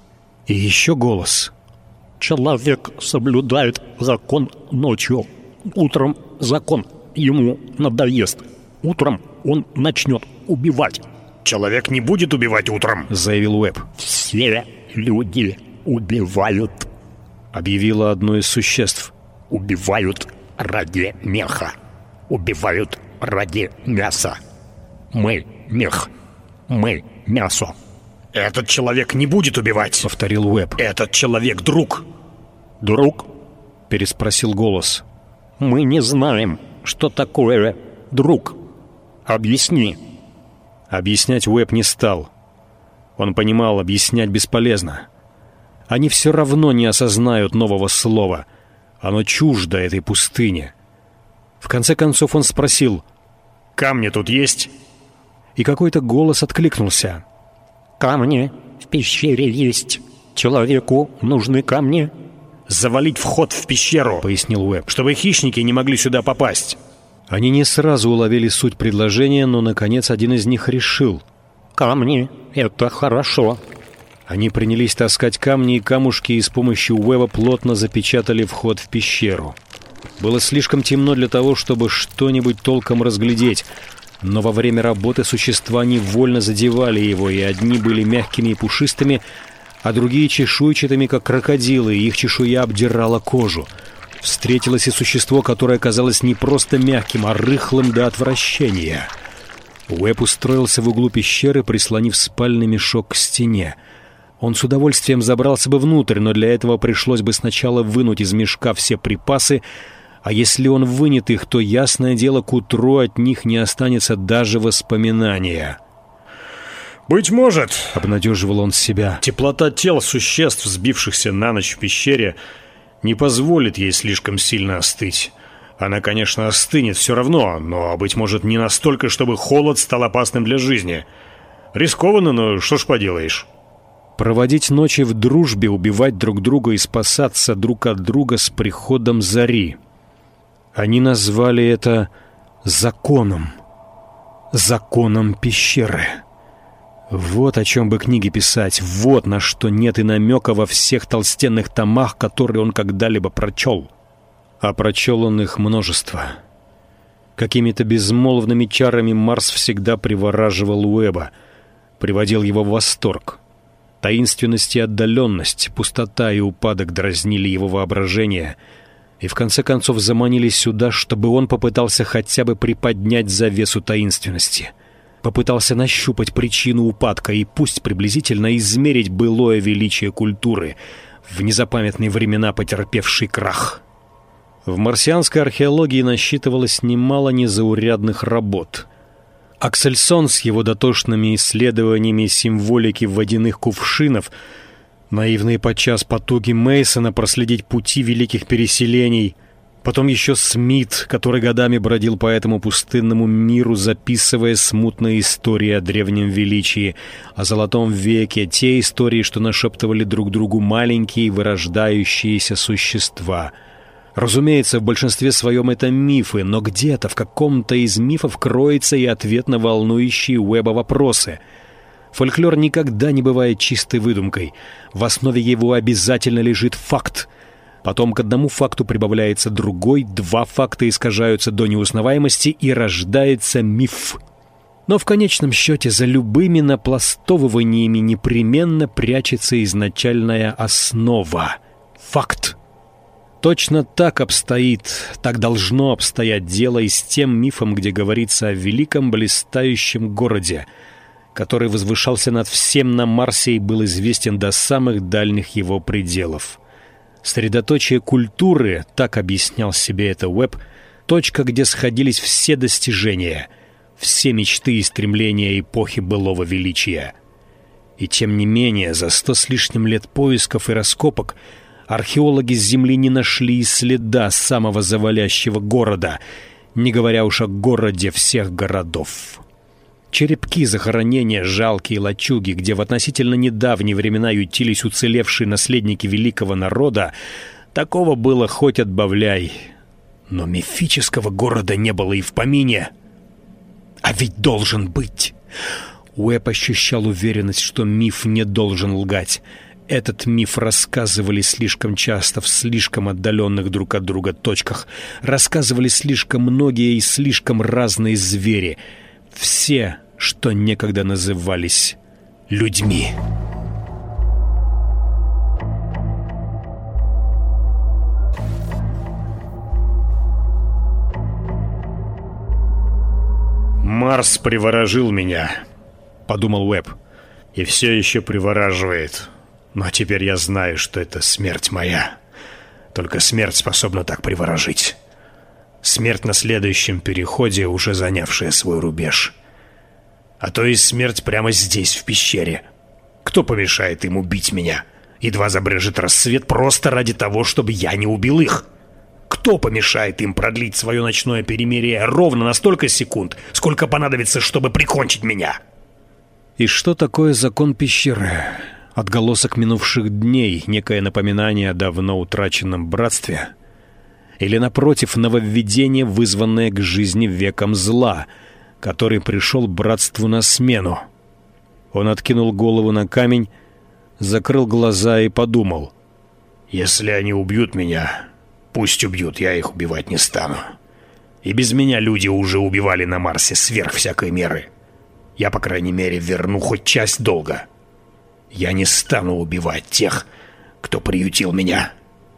И еще голос:
«Человек соблюдает закон ночью. Утром закон ему надоест. Утром он начнет убивать».
«Человек не будет убивать утром», —
заявил Уэбб.
«Все люди убивают»,
— объявило одно из существ.
«Убивают ради меха. Убивают ради мяса. Мы мех. Мы мясо».
«Этот человек не будет убивать», —
повторил Уэбб.
«Этот человек друг».
«Друг?»
— переспросил голос.
«Мы не знаем, что такое друг. Объясни».
Объяснять Уэбб не стал. Он понимал, объяснять бесполезно. Они все равно не осознают нового слова. Оно чуждо этой пустыне. В конце концов он спросил:
«Камни тут есть?»
И какой-то голос откликнулся:
«Камни в пещере есть. Человеку нужны камни».
«Завалить вход в пещеру», — пояснил Уэбб, «чтобы хищники не могли сюда попасть».
Они не сразу уловили суть предложения, но, наконец, один из них решил:
«Камни — это хорошо».
Они принялись таскать камни и камушки и с помощью Уэбба плотно запечатали вход в пещеру. Было слишком темно для того, чтобы что-нибудь толком разглядеть, но во время работы существа невольно задевали его, и одни были мягкими и пушистыми, а другие чешуйчатыми, как крокодилы, и их чешуя обдирала кожу. Встретилось и существо, которое казалось не просто мягким, а рыхлым до отвращения. Уэбб устроился в углу пещеры, прислонив спальный мешок к стене. Он с удовольствием забрался бы внутрь, но для этого пришлось бы сначала вынуть из мешка все припасы, а если он вынет их, то, ясное дело, к утру от них не останется даже воспоминания.
«Быть может, —
обнадеживал он себя, —
теплота тел существ, сбившихся на ночь в пещере, не позволит ей слишком сильно остыть. Она, конечно, остынет все равно, но, быть может, не настолько, чтобы холод стал опасным для жизни. Рискованно, но что ж поделаешь».
Проводить ночи в дружбе, убивать друг друга и спасаться друг от друга с приходом зари. Они назвали это законом. Законом пещеры. Вот о чем бы книги писать, вот на что нет и намека во всех толстенных томах, которые он когда-либо прочел. А прочел он их множество. Какими-то безмолвными чарами Марс всегда привораживал Уэбба, приводил его в восторг. Таинственность и отдаленность, пустота и упадок дразнили его воображение и в конце концов заманили сюда, чтобы он попытался хотя бы приподнять завесу таинственности. Попытался нащупать причину упадка и пусть приблизительно измерить былое величие культуры, в незапамятные времена потерпевший крах. В марсианской археологии насчитывалось немало незаурядных работ. Аксельсон с его дотошными исследованиями символики водяных кувшинов, наивные подчас потуги Мейсона проследить пути великих переселений, потом еще Смит, который годами бродил по этому пустынному миру, записывая смутные истории о древнем величии, о Золотом веке, те истории, что нашептывали друг другу маленькие вырождающиеся существа. Разумеется, в большинстве своем это мифы, но где-то в каком-то из мифов кроется и ответ на волнующие Уэбба вопросы. Фольклор никогда не бывает чистой выдумкой. В основе его обязательно лежит факт. Потом к одному факту прибавляется другой, два факта искажаются до неузнаваемости, и рождается миф. Но в конечном счете за любыми напластовываниями непременно прячется изначальная основа — факт. Точно так обстоит, так должно обстоять дело и с тем мифом, где говорится о великом блистающем городе, который возвышался над всем на Марсе и был известен до самых дальних его пределов. Средоточие культуры, так объяснял себе это Уэбб, точка, где сходились все достижения, все мечты и стремления эпохи былого величия. И тем не менее, за 100 с лишним лет поисков и раскопок археологи с Земли не нашли и следа самого завалящего города, не говоря уж о городе всех городов. Черепки захоронения, жалкие лачуги, где в относительно недавние времена ютились уцелевшие наследники великого народа, такого было хоть отбавляй.
Но мифического города не было и в помине. А ведь должен быть. Уэбб ощущал уверенность, что миф не должен лгать. Этот миф рассказывали слишком часто в слишком отдаленных друг от друга точках. Рассказывали слишком многие и слишком разные звери. Все, что некогда назывались людьми.
«Марс приворожил меня», — подумал Уэбб, — «и все еще привораживает. Но теперь я знаю, что это смерть моя. Только смерть способна так приворожить. Смерть на следующем переходе, уже занявшая свой рубеж. А то и смерть прямо здесь, в пещере. Кто помешает им убить меня? Едва забрежет рассвет просто ради того, чтобы я не убил их. Кто помешает им продлить свое ночное перемирие ровно на столько секунд, сколько понадобится, чтобы прикончить меня?»
И что такое закон пещеры? Отголосок минувших дней, некое напоминание о давно утраченном братстве? Или, напротив, нововведение, вызванное к жизни веком зла, который пришел братству на смену? Он откинул голову на камень, закрыл глаза и подумал:
«Если они убьют меня, пусть убьют, я их убивать не стану. И без меня люди уже убивали на Марсе сверх всякой меры. Я, по крайней мере, верну хоть часть долга. Я не стану убивать тех, кто приютил меня».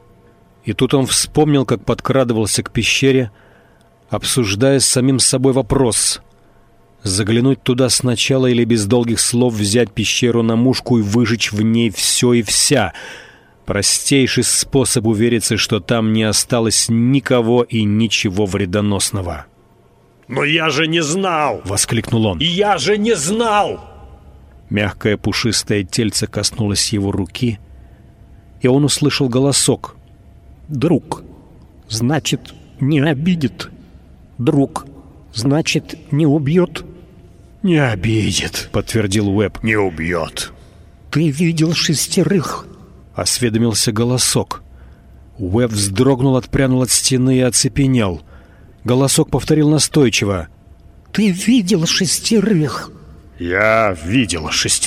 И тут он вспомнил, как подкрадывался к пещере, обсуждая с самим собой вопрос: заглянуть туда сначала или без долгих слов взять пещеру на мушку и выжечь в ней все и вся. Простейший способ увериться, что там не осталось никого и ничего вредоносного.
«Но я же не знал!» —
воскликнул он.
«Я же не знал!»
Мягкое пушистое тельце коснулось его руки, и он услышал голосок.
Друг, значит, не обидит. Друг, значит, не убьет.
«Не обидит», — подтвердил Уэбб. «Не убьет».
Ты видел 6?
— осведомился голосок. Уэбб вздрогнул, отпрянул от стены и оцепенел. Голосок повторил настойчиво:
«Ты видел 6?
«Я видел 6.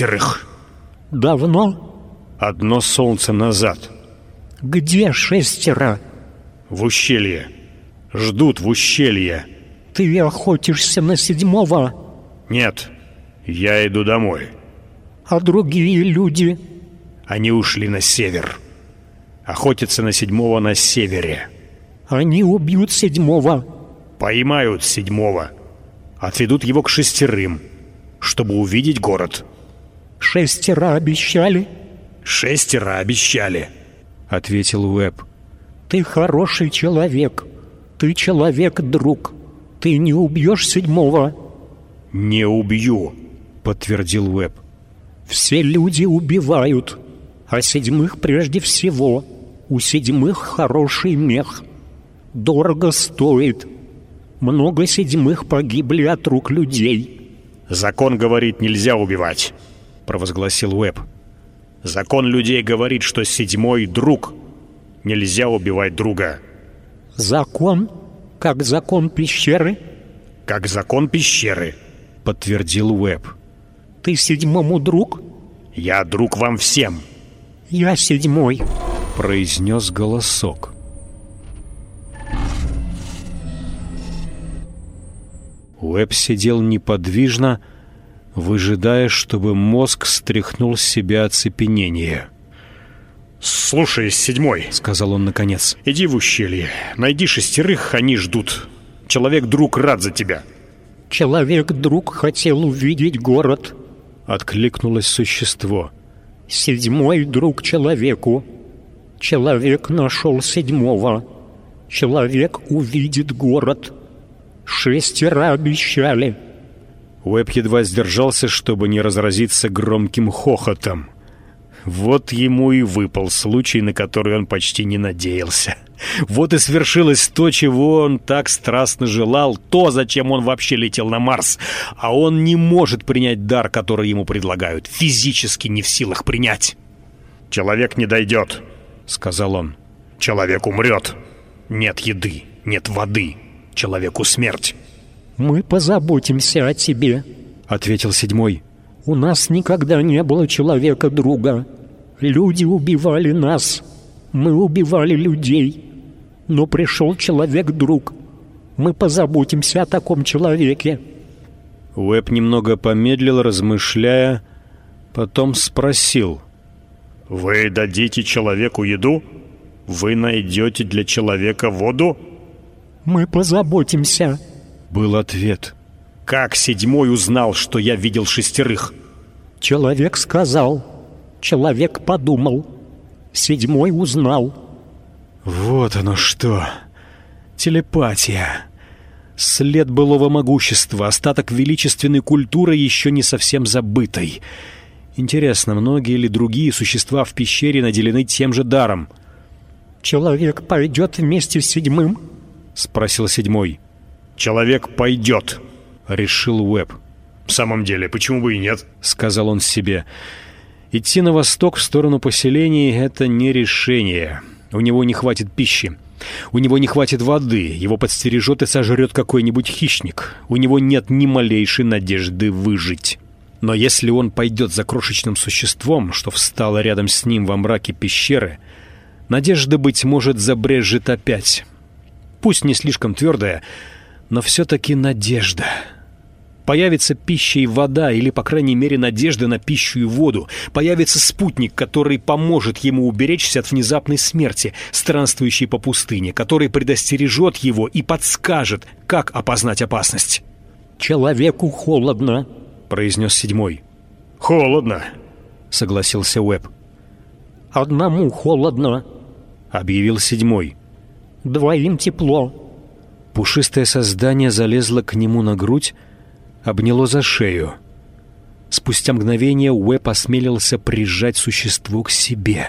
Давно?
Одно солнце назад.
Где 6?
В ущелье. Ждут в ущелье».
Ты охотишься на 7?
«Нет, я иду домой».
А другие люди?
Они ушли на север. Охотятся на 7 на севере.
Они убьют 7.
Поймают 7. Отведут его к 6, чтобы увидеть город.
6 обещали?
6 обещали,
— ответил Уэбб.
Ты хороший человек. Ты человек-друг. Ты не убьешь 7?
«Не убью», — подтвердил Уэбб.
Все люди убивают, а 7 прежде всего. У 7 хороший мех. Дорого стоит. Много 7 погибли от рук людей.
«Закон говорит, нельзя убивать», — провозгласил Уэбб. «Закон людей говорит, что 7 друг. Нельзя убивать друга».
Закон? Как закон пещеры?
«Как закон пещеры», — подтвердил Уэбб.
Ты 7 друг?
«Я друг вам всем».
Я 7,
— произнес голосок. Уэбб сидел неподвижно, выжидая, чтобы мозг стряхнул с себя оцепенение.
«Слушай, 7, — сказал он наконец, — иди в ущелье, найди 6, они ждут. Человек-друг рад за тебя».
Человек-друг хотел увидеть город.
— откликнулось существо.
7 друг человеку. Человек нашел 7. Человек увидит город. 6 обещали.
Уэбб едва сдержался, чтобы не разразиться громким хохотом. Вот ему и выпал случай, на который он почти не надеялся. Вот и свершилось то, чего он так страстно желал, то, зачем он вообще летел на Марс. А он не может принять дар, который ему предлагают. Физически не в силах принять.
«Человек не дойдет», — сказал он. «Человек умрет. Нет еды. Нет воды, человеку смерть.
«Мы позаботимся о тебе»,
— ответил 7-й.
«У нас никогда не было человека-друга. Люди убивали нас, мы убивали людей. Но пришел человек-друг. Мы позаботимся о таком человеке».
Уэбб немного помедлил, размышляя, потом спросил: «Вы дадите человеку еду? Вы найдете для человека воду?»
«Мы позаботимся»,
— был ответ. «Как 7-й узнал, что я видел 6?
«Человек сказал, человек подумал, 7-й узнал».
Вот оно что! Телепатия. След былого могущества, остаток величественной культуры, еще не совсем забытой. Интересно, многие ли другие существа в пещере наделены тем же даром?
«Человек пойдет вместе с 7-м?»
— спросил 7-й. «Человек пойдет», — решил Уэбб. «В самом деле, почему бы и нет?» — сказал он себе. Идти на восток в сторону поселений — это не решение. У него не хватит пищи. У него не хватит воды, его подстережет и сожрет какой-нибудь хищник. У него нет ни малейшей надежды выжить. Но если он пойдет за крошечным существом, что встало рядом с ним во мраке пещеры, надежда, быть может, забрежет опять. Пусть не слишком твердая, но все-таки надежда. Появится пища и вода, или, по крайней мере, надежда на пищу и воду. Появится спутник, который поможет ему уберечься от внезапной смерти, странствующий по пустыне, который предостережет его и подскажет, как опознать опасность.
«Человеку холодно»,
— произнес 7-й. «Холодно», — согласился Уэбб.
«Одному холодно»,
— объявил 7-й.
«Двоим тепло».
Пушистое создание залезло к нему на грудь, обняло за шею. Спустя мгновение Уэбб осмелился прижать существо к себе.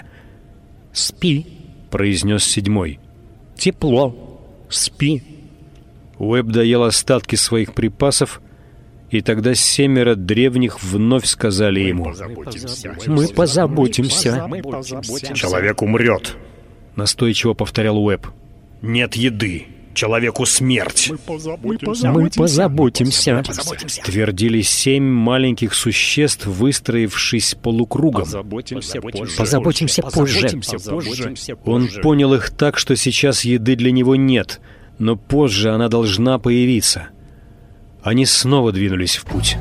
«Спи»,
— произнес 7-й.
«Тепло, спи».
Уэбб доел остатки своих припасов, и тогда 7 древних вновь сказали ему:
«Мы позаботимся».
«Человек умрет»,
— настойчиво повторял Уэбб. «Нет еды. Человеку смерть».
«Мы позаботимся»,
— твердили 7 маленьких существ, выстроившись полукругом.
«Позаботимся позже».
Он понял их так, что сейчас еды для него нет, но позже она должна появиться. Они снова двинулись в путь.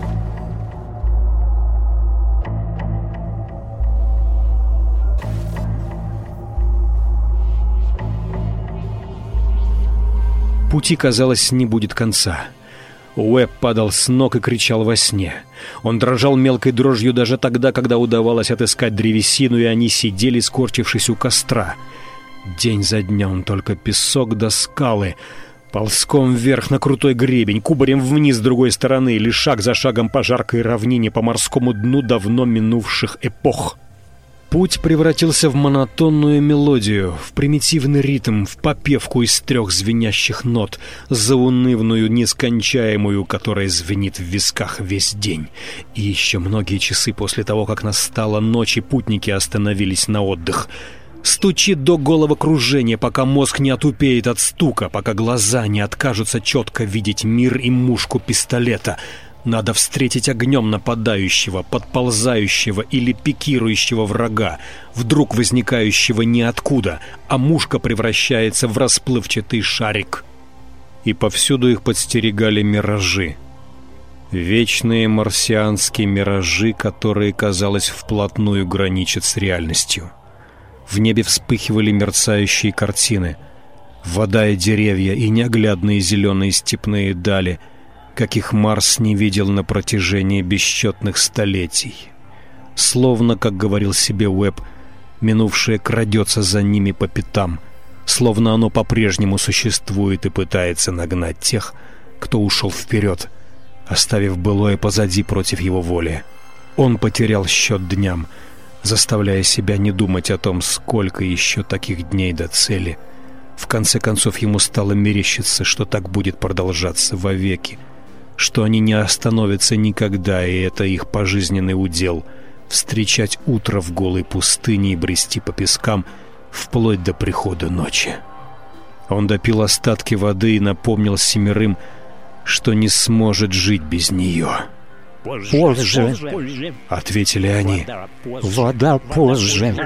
Пути, казалось, не будет конца. Уэбб падал с ног и кричал во сне. Он дрожал мелкой дрожью даже тогда, когда удавалось отыскать древесину, и они сидели, скорчившись у костра. День за днем только песок до скалы, ползком вверх на крутой гребень, кубарем вниз с другой стороны, или шаг за шагом по жаркой равнине, по морскому дну давно минувших эпох. Путь превратился в монотонную мелодию, в примитивный ритм, в попевку из 3 звенящих нот, заунывную, нескончаемую, которая звенит в висках весь день. И еще многие часы после того, как настала ночь, и путники остановились на отдых. Стучит до головокружения, пока мозг не отупеет от стука, пока глаза не откажутся четко видеть мир и мушку пистолета. Надо встретить огнем нападающего, подползающего или пикирующего врага, вдруг возникающего ниоткуда, а мушка превращается в расплывчатый шарик. И повсюду их подстерегали миражи. Вечные марсианские миражи, которые, казалось, вплотную граничат с реальностью. В небе вспыхивали мерцающие картины. Вода и деревья, и неоглядные зеленые степные дали, каких Марс не видел на протяжении бесчетных столетий. Словно, как говорил себе Уэбб, минувшее крадется за ними по пятам, словно оно по-прежнему существует и пытается нагнать тех, кто ушел вперед, оставив былое позади против его воли. Он потерял счет дням, заставляя себя не думать о том, сколько еще таких дней до цели. В конце концов ему стало мерещиться, что так будет продолжаться вовеки, что они не остановятся никогда, и это их пожизненный удел — встречать утро в голой пустыне и брести по пескам вплоть до прихода ночи.
Он допил остатки воды и напомнил 7, что не сможет жить без нее.
«Позже»,
— ответили они.
«Вода позже».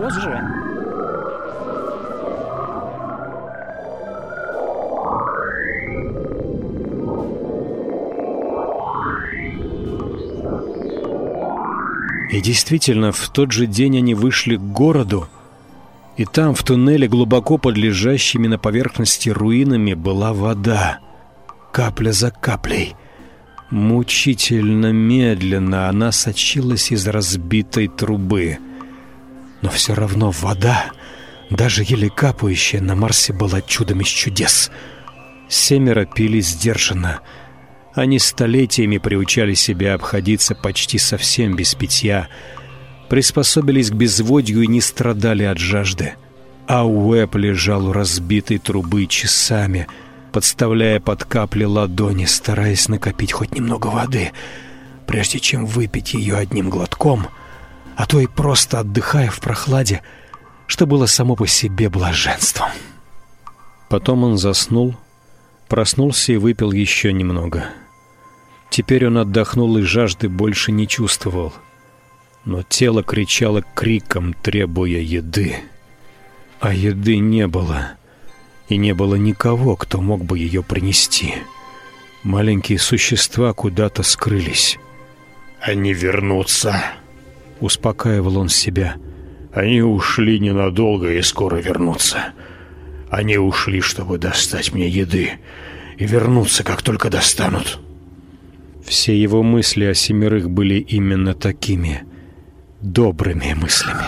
И действительно, в тот же день они вышли к городу, и там, в туннеле, глубоко под лежащими на поверхности руинами, была вода. Капля за каплей. Мучительно медленно она сочилась из разбитой трубы. Но все равно вода, даже еле капающая, на Марсе была чудом из чудес. 7 пили сдержанно. Они столетиями приучали себя обходиться почти совсем без питья, приспособились к безводью и не страдали от жажды. А Уэбб лежал у разбитой трубы часами, подставляя под капли ладони, стараясь накопить хоть немного воды, прежде чем выпить ее одним глотком, а то и просто отдыхая в прохладе, что было само по себе блаженством. Потом он заснул, проснулся и выпил еще немного. Теперь он отдохнул и жажды больше не чувствовал. Но тело кричало криком, требуя еды. А еды не было. И не было никого, кто мог бы ее принести. Маленькие существа куда-то скрылись.
«Они вернутся»,
— успокаивал он себя.
«Они ушли ненадолго и скоро вернутся. Они ушли, чтобы достать мне еды, и вернутся, как только достанут».
Все его мысли о 7 были именно такими добрыми мыслями.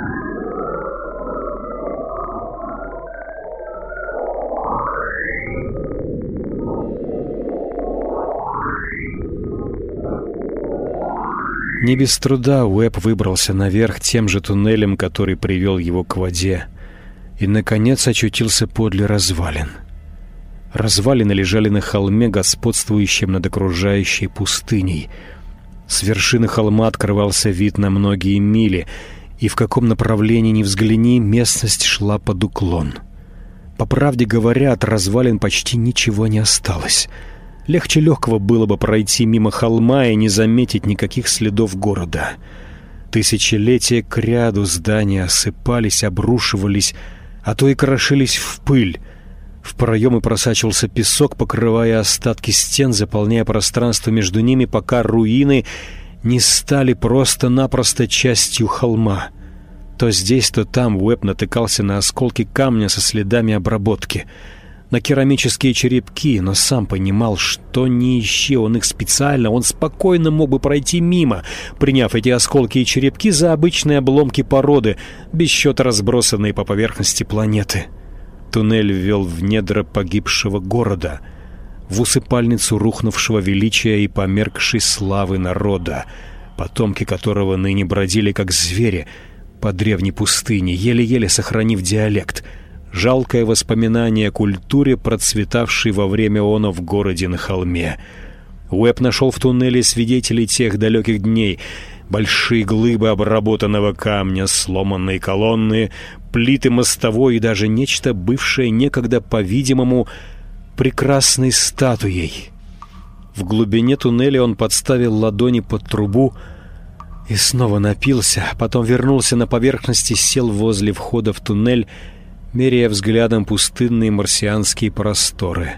Не без труда Уэбб выбрался наверх тем же туннелем, который привел его к воде, и, наконец, очутился подле развалин. Развалины лежали на холме, господствующем над окружающей пустыней. С вершины холма открывался вид на многие мили, и в каком направлении ни взгляни, местность шла под уклон. По правде говоря, от развалин почти ничего не осталось. Легче легкого было бы пройти мимо холма и не заметить никаких следов города. Тысячелетия кряду здания осыпались, обрушивались, а то и крошились в пыль. В проемы просачивался песок, покрывая остатки стен, заполняя пространство между ними, пока руины не стали просто-напросто частью холма. То здесь, то там Уэбб натыкался на осколки камня со следами обработки, на керамические черепки, но сам понимал, что не ищи он их специально, он спокойно мог бы пройти мимо, приняв эти осколки и черепки за обычные обломки породы, без счета разбросанные по поверхности планеты. Туннель ввел в недра погибшего города, в усыпальницу рухнувшего величия и померкшей славы народа, потомки которого ныне бродили как звери по древней пустыне, еле-еле сохранив диалект. Жалкое воспоминание о культуре, процветавшей во время оно в городе на холме. Уэбб нашел в туннеле свидетелей тех далеких дней. Большие глыбы обработанного камня, сломанные колонны, плиты мостовой и даже нечто, бывшее некогда, по-видимому, прекрасной статуей. В глубине туннеля он подставил ладони под трубу и снова напился, потом вернулся на поверхность и сел возле входа в туннель, меряя взглядом пустынные марсианские просторы.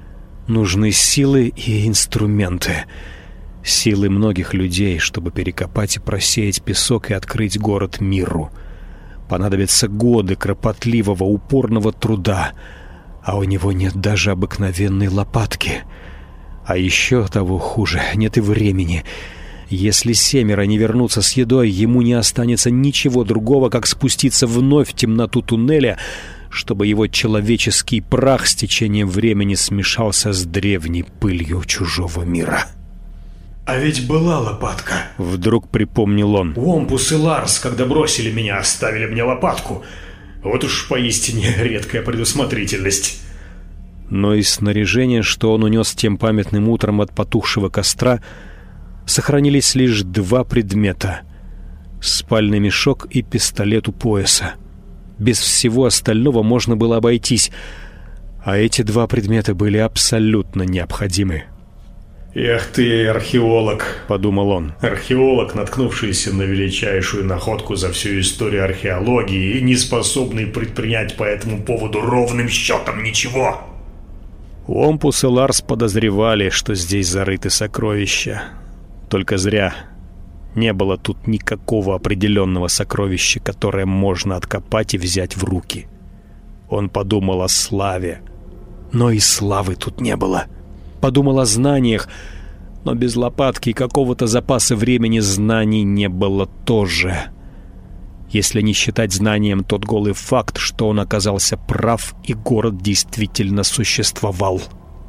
Нужны силы и инструменты. Силы многих людей, чтобы перекопать и просеять песок и открыть город миру. Понадобятся годы кропотливого, упорного труда, а у него нет даже обыкновенной лопатки. А еще того хуже, нет и времени. Если 7 не вернутся с едой, ему не останется ничего другого, как спуститься вновь в темноту туннеля, чтобы его человеческий прах с течением времени смешался с древней пылью чужого мира.
«А ведь была лопатка»,
— вдруг припомнил он.
«Уомпус и Ларс, когда бросили меня, оставили мне лопатку. Вот уж поистине редкая предусмотрительность».
Но из снаряжения, что он унес тем памятным утром от потухшего костра, сохранились лишь 2 предмета — спальный мешок и пистолет у пояса. Без всего остального можно было обойтись, А эти два предмета были абсолютно необходимы.
«Эх ты, археолог», — подумал он.
«Археолог, наткнувшийся на величайшую находку за всю историю археологии и не способный предпринять по этому поводу ровным счетом ничего».
Уомпус и Ларс подозревали, что здесь зарыты сокровища. Только зря. Не было тут никакого определенного сокровища, которое можно откопать и взять в руки. Он подумал о славе, но и славы тут не было. Подумал о знаниях, но без лопатки и какого-то запаса времени знаний не было тоже. Если не считать знанием тот голый факт, что он оказался прав и город действительно существовал.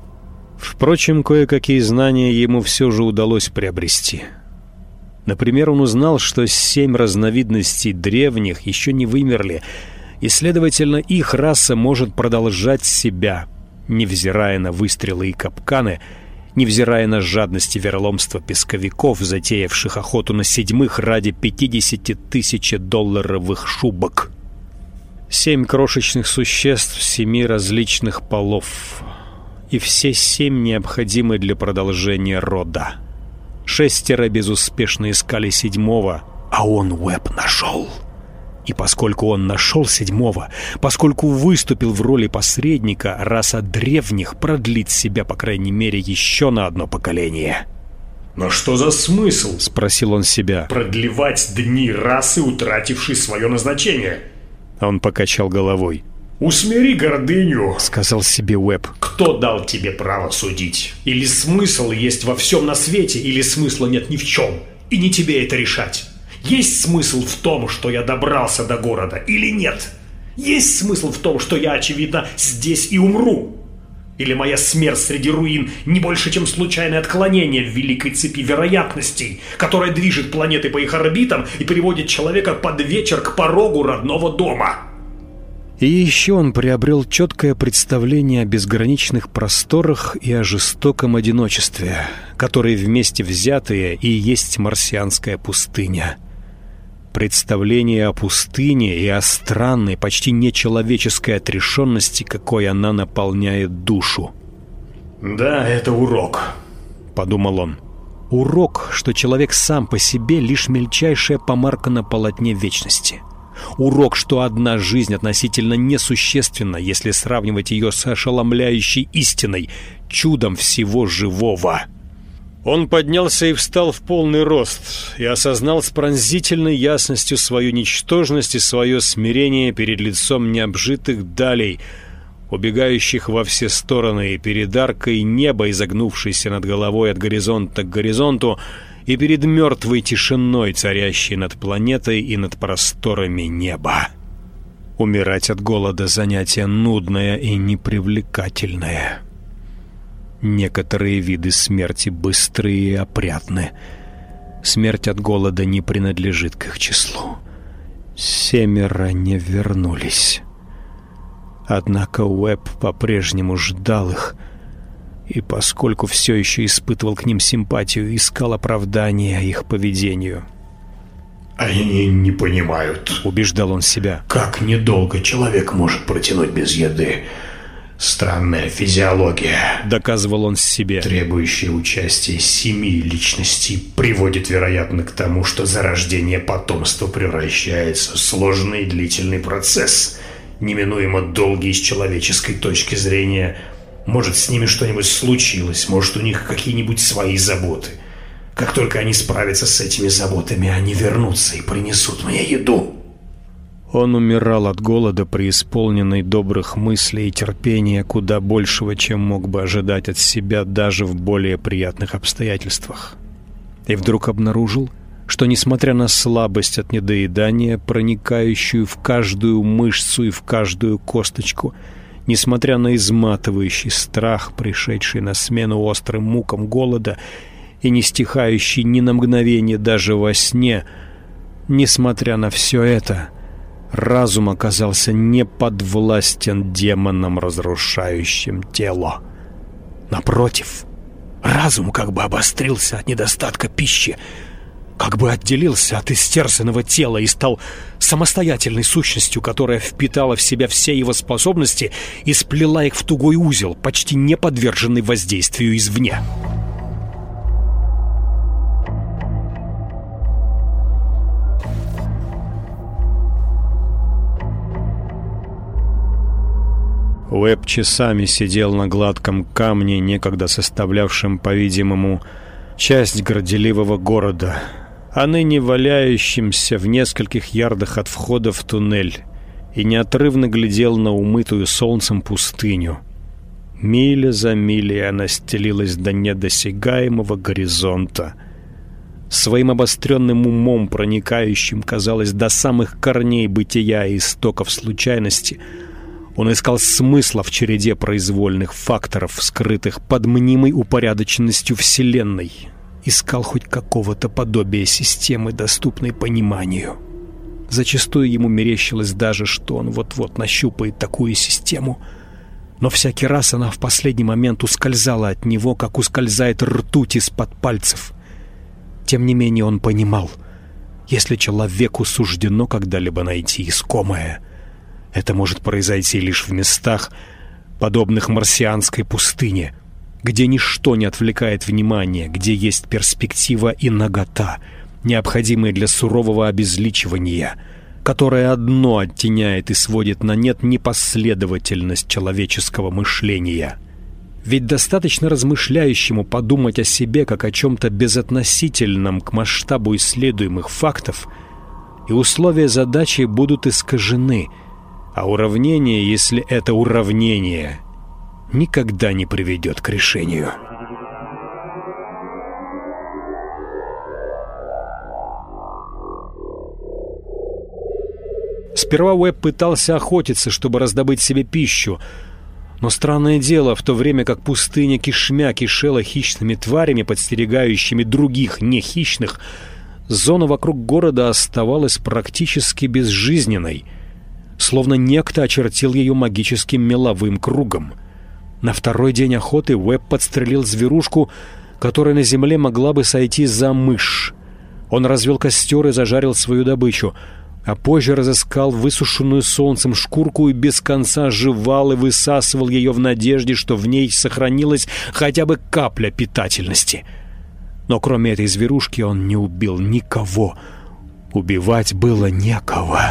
Впрочем, кое-какие знания ему все же удалось приобрести. Например, он узнал, что 7 разновидностей древних еще не вымерли, и, следовательно, их раса может продолжать себя, невзирая на выстрелы и капканы, невзирая на жадность и вероломство песковиков, затеявших охоту на седьмых ради 50 000-долларовых шубок. 7 крошечных существ 7 различных полов. И все 7 необходимы для продолжения рода. 6 безуспешно искали 7-го, а он, Уэбб, нашел. И поскольку он нашел 7-го, поскольку выступил в роли посредника, раса древних продлит себя, по крайней мере, еще на одно поколение.
«Но что за смысл?»
— спросил он себя.
«Продлевать дни расы, утратившей свое назначение?»
Он покачал головой.
«Усмири гордыню», —
сказал себе Уэбб.
«Кто дал тебе право судить? Или смысл есть во всем на свете, или смысла нет ни в чем, и не тебе это решать. Есть смысл в том, что я добрался до города, или нет? Есть смысл в том, что я, очевидно, здесь и умру? Или моя смерть среди руин не больше, чем случайное отклонение в великой цепи вероятностей, которая движет планеты по их орбитам и приводит человека под вечер к порогу родного дома?»
И еще он приобрел четкое представление о безграничных просторах и о жестоком одиночестве, которые вместе взятые и есть марсианская пустыня. Представление о пустыне и о странной, почти нечеловеческой отрешенности, какой она наполняет душу.
«Да, это урок»,
— подумал он. Урок, что человек сам по себе лишь мельчайшая помарка на полотне вечности. Урок, что одна жизнь относительно несущественна, если сравнивать ее с ошеломляющей истиной, чудом всего живого. Он поднялся и встал в полный рост и осознал с пронзительной ясностью свою ничтожность и свое смирение перед лицом необжитых далей, убегающих во все стороны, и перед аркой неба, изогнувшейся над головой от горизонта к горизонту, и перед мертвой тишиной, царящей над планетой и над просторами неба. Умирать от голода — занятие нудное и непривлекательное. Некоторые виды смерти быстрые и опрятны. Смерть от голода не принадлежит к их числу. 7 не вернулись. Однако Уэбб по-прежнему ждал их, и поскольку все еще испытывал к ним симпатию, искал оправдания их поведению.
«Они не понимают»,
— убеждал он себя,
— «как недолго человек может протянуть без еды. Странная физиология»,
— доказывал он себе,
требующая участия 7 личностей, приводит, вероятно, к тому, что зарождение потомства превращается в сложный и длительный процесс, неминуемо долгий с человеческой точки зрения. Может, с ними что-нибудь случилось, может, у них какие-нибудь свои заботы. Как только они справятся с этими заботами, они вернутся и принесут мне еду».
Он умирал от голода, преисполненный добрых мыслей и терпения, куда большего, чем мог бы ожидать от себя даже в более приятных обстоятельствах. И вдруг обнаружил, что, несмотря на слабость от недоедания, проникающую в каждую мышцу и в каждую косточку, несмотря на изматывающий страх, пришедший на смену острым мукам голода и не стихающий ни на мгновение даже во сне, несмотря на все это, разум оказался не подвластен демонам, разрушающим тело. Напротив, разум как бы обострился от недостатка пищи.
как бы отделился от истерзанного тела и стал самостоятельной сущностью, которая впитала в себя все его способности и сплела их в тугой узел, почти не подверженный воздействию извне.
Уэбб часами сидел на гладком камне, некогда составлявшем, по-видимому, часть горделивого города, а ныне валяющимся в нескольких ярдах от входа в туннель, и неотрывно глядел на умытую солнцем пустыню. Миля за милей она стелилась до недосягаемого горизонта. Своим обостренным умом, проникающим, казалось, до самых корней бытия и истоков случайности, он искал смысла в череде произвольных факторов, скрытых под мнимой упорядоченностью Вселенной. Искал хоть какого-то подобия системы, доступной пониманию. Зачастую ему мерещилось даже, что он вот-вот нащупает такую систему. Но всякий раз она в последний момент ускользала от него, как ускользает ртуть из-под пальцев. Тем не менее он понимал, если человеку суждено когда-либо найти искомое, это может произойти лишь в местах, подобных марсианской пустыне, где ничто не отвлекает внимания, где есть перспектива и нагота, необходимые для сурового обезличивания, которое одно оттеняет и сводит на нет непоследовательность человеческого мышления. Ведь достаточно размышляющему подумать о себе как о чем-то безотносительном к масштабу исследуемых фактов, и условия задачи будут искажены, а уравнение, если это уравнение, никогда не приведет к решению. Сперва Уэбб пытался охотиться, чтобы раздобыть себе пищу, но странное дело, в то время как пустыня кишмя кишела хищными тварями, подстерегающими других нехищных, зона вокруг города оставалась практически безжизненной, словно некто очертил ее магическим меловым кругом. На второй день охоты Уэбб подстрелил зверушку, которая на земле могла бы сойти за мышь. Он развел костер и зажарил свою добычу, а позже разыскал высушенную солнцем шкурку и без конца жевал и высасывал ее в надежде, что в ней сохранилась хотя бы капля питательности. Но кроме этой зверушки он не убил никого. Убивать было некого.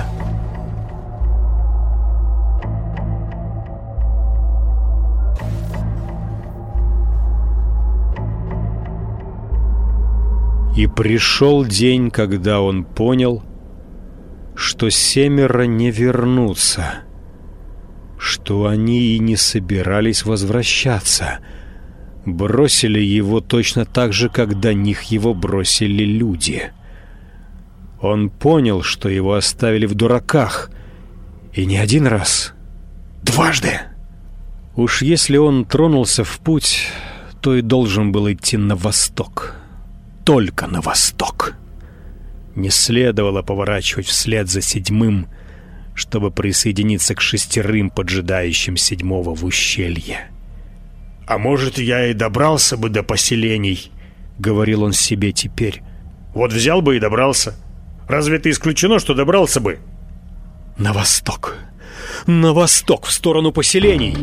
И пришел день, когда он понял, что 7 не вернутся, что они и не собирались возвращаться. Бросили его точно так же, как до них его бросили люди. Он понял, что его оставили в дураках, и не один раз, дважды. Уж если он тронулся в путь, то и должен был идти на восток. Только на восток. Не следовало поворачивать вслед за 7, чтобы присоединиться к 6, поджидающим 7 в ущелье. «А может, я и добрался бы до поселений», — говорил он себе теперь. «Вот взял бы и добрался. Разве это исключено, что добрался бы?» На восток, в сторону поселений.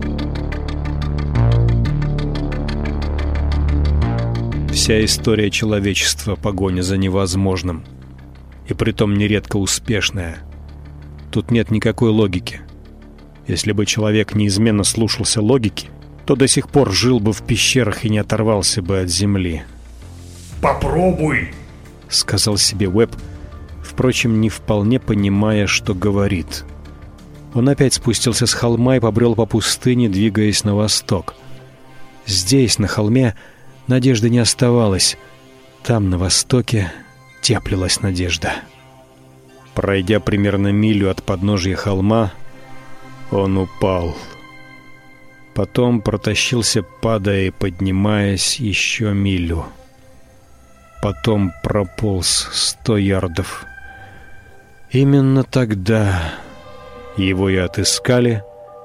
Вся история человечества — погоня за невозможным, и притом нередко успешная. Тут нет никакой логики. Если бы человек неизменно слушался логики, то до сих пор жил бы в пещерах и не оторвался бы от земли.
«Попробуй»,
— сказал себе Уэбб, впрочем, не вполне понимая, что говорит. Он опять спустился с холма и побрел по пустыне, двигаясь на восток. Здесь, на холме, надежды не оставалось. Там, на востоке, теплилась надежда. Пройдя примерно милю от подножья холма, он упал. Потом протащился, падая и поднимаясь, еще милю. Потом прополз 100 ярдов. Именно тогда его и отыскали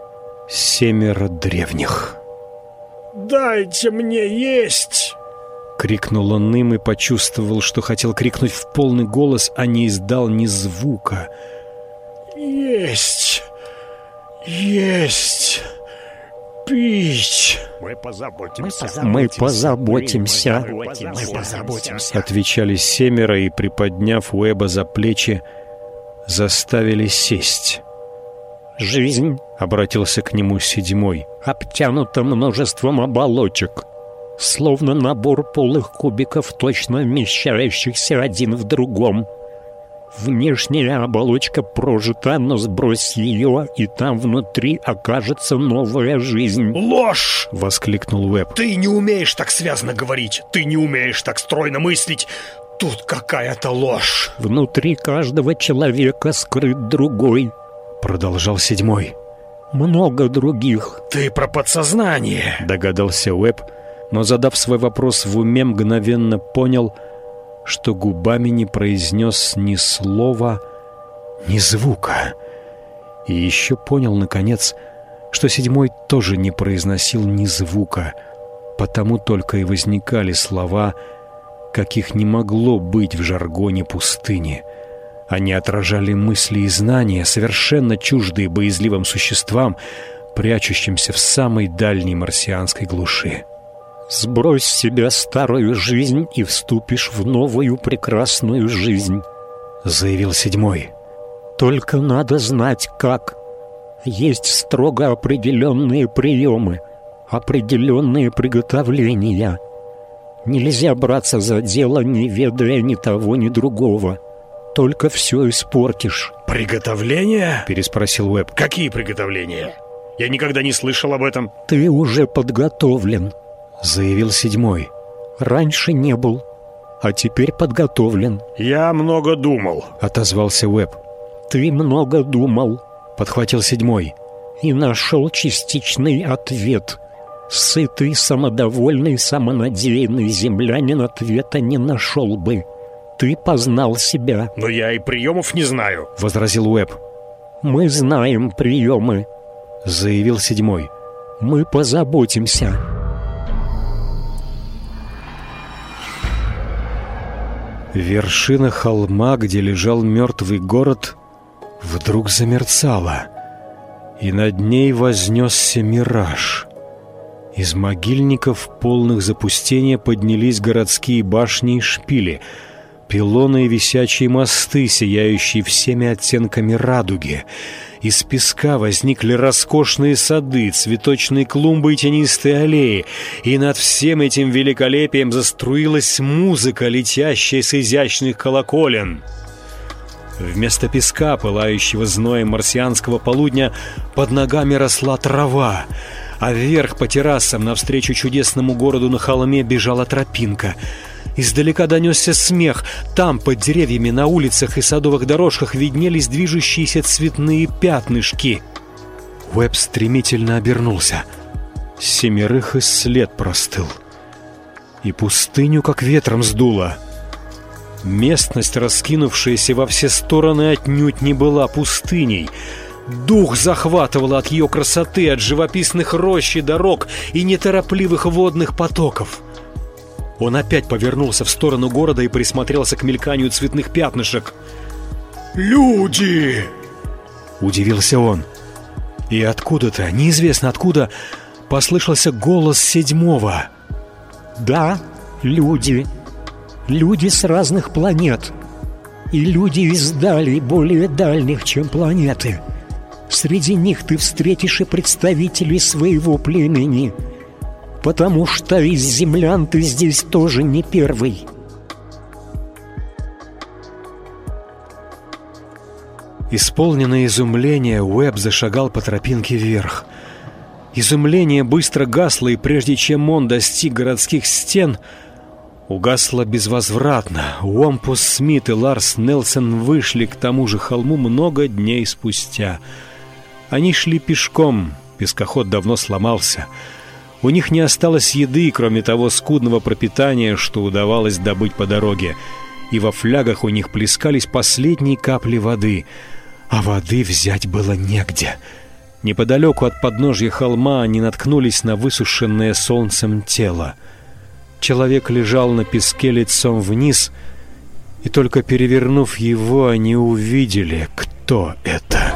7 древних.
«Дайте мне есть!»
Крикнул он им и почувствовал, что хотел крикнуть в полный голос, а не издал ни звука.
«Есть! Есть! Пить!»
Мы позаботимся.
Отвечали семеро и, приподняв Уэба за плечи, заставили сесть.
Жизнь
Обратился к нему седьмой.
обтянута множеством оболочек, словно набор полых кубиков, точно вмещающихся один в другом. Внешняя оболочка прожита, но сбрось ее, и там внутри окажется новая жизнь.
«Ложь!»
— воскликнул Уэб.
«Ты не умеешь так связно говорить! Ты не умеешь так стройно мыслить! Тут какая-то ложь!»
Внутри каждого человека скрыт другой.
Продолжал седьмой.
Много других.
«Ты про подсознание!»
— догадался Уэб, но, задав свой вопрос в уме, мгновенно понял, что губами не произнес ни слова, ни звука. И еще понял, наконец, что седьмой тоже не произносил ни звука, потому только и возникали слова, каких не могло быть в жаргоне пустыни. Они отражали мысли и знания, совершенно чуждые боязливым существам, прячущимся в самой дальней марсианской глуши.
Сбрось с себя старую жизнь и вступишь в новую прекрасную жизнь.
Заявил седьмой.
Только надо знать, как. Есть строго определенные приемы, определенные приготовления. Нельзя браться за дело, не ведая ни того, ни другого. Только все испортишь.
«Приготовления?» —
переспросил Уэб.
«Какие приготовления? Я никогда не слышал об этом».
Ты уже подготовлен.
Заявил седьмой.
Раньше не был, а теперь подготовлен.
«Я много думал»,
— отозвался Уэб.
Ты много думал
Подхватил седьмой.
и нашел частичный ответ. Сытый, самодовольный, самонадеянный землянин ответа не нашел бы. Ты познал себя.
«но я и приемов не знаю».
— возразил Уэб.
Мы знаем приемы.
Заявил седьмой.
Мы позаботимся.
Вершина холма, где лежал мертвый город, вдруг замерцала, и над ней вознесся мираж. Из могильников, полных запустения, поднялись городские башни и шпили, пилоны и висячие мосты, сияющие всеми оттенками радуги. Из песка возникли роскошные сады, цветочные клумбы и тенистые аллеи, и над всем этим великолепием заструилась музыка, летящая с изящных колоколен. Вместо песка, пылающего зноем марсианского полудня, под ногами росла трава, а вверх по террасам навстречу чудесному городу на холме бежала тропинка. Издалека донесся смех. Там, под деревьями, на улицах и садовых дорожках виднелись движущиеся цветные пятнышки. Уэб стремительно обернулся. Семерых и след простыл. И пустыню как ветром сдуло. Местность, раскинувшаяся во все стороны, отнюдь не была пустыней. Дух захватывало от ее красоты, от живописных рощ и дорог и неторопливых водных потоков. Он опять повернулся в сторону города и присмотрелся к мельканию цветных пятнышек.
«Люди!»
— удивился он. И откуда-то, неизвестно откуда, послышался голос седьмого.
Да, люди. Люди с разных планет. И люди из далей, более дальних, чем планеты. Среди них ты встретишь и представителей своего племени. Потому что из землян ты здесь тоже не первый.
Исполненный изумления, Уэб зашагал по тропинке вверх. Изумление быстро гасло, и прежде чем он достиг городских стен, угасло безвозвратно. Уомпус Смит и Ларс Нелсон вышли к тому же холму много дней спустя. Они шли пешком, пескоход давно сломался. У них не осталось еды, кроме того скудного пропитания, что удавалось добыть по дороге, и во флягах у них плескались последние капли воды, а воды взять было негде. Неподалеку от подножья холма они наткнулись на высушенное солнцем тело.
Человек лежал на песке лицом вниз, и только перевернув его, они увидели, кто это.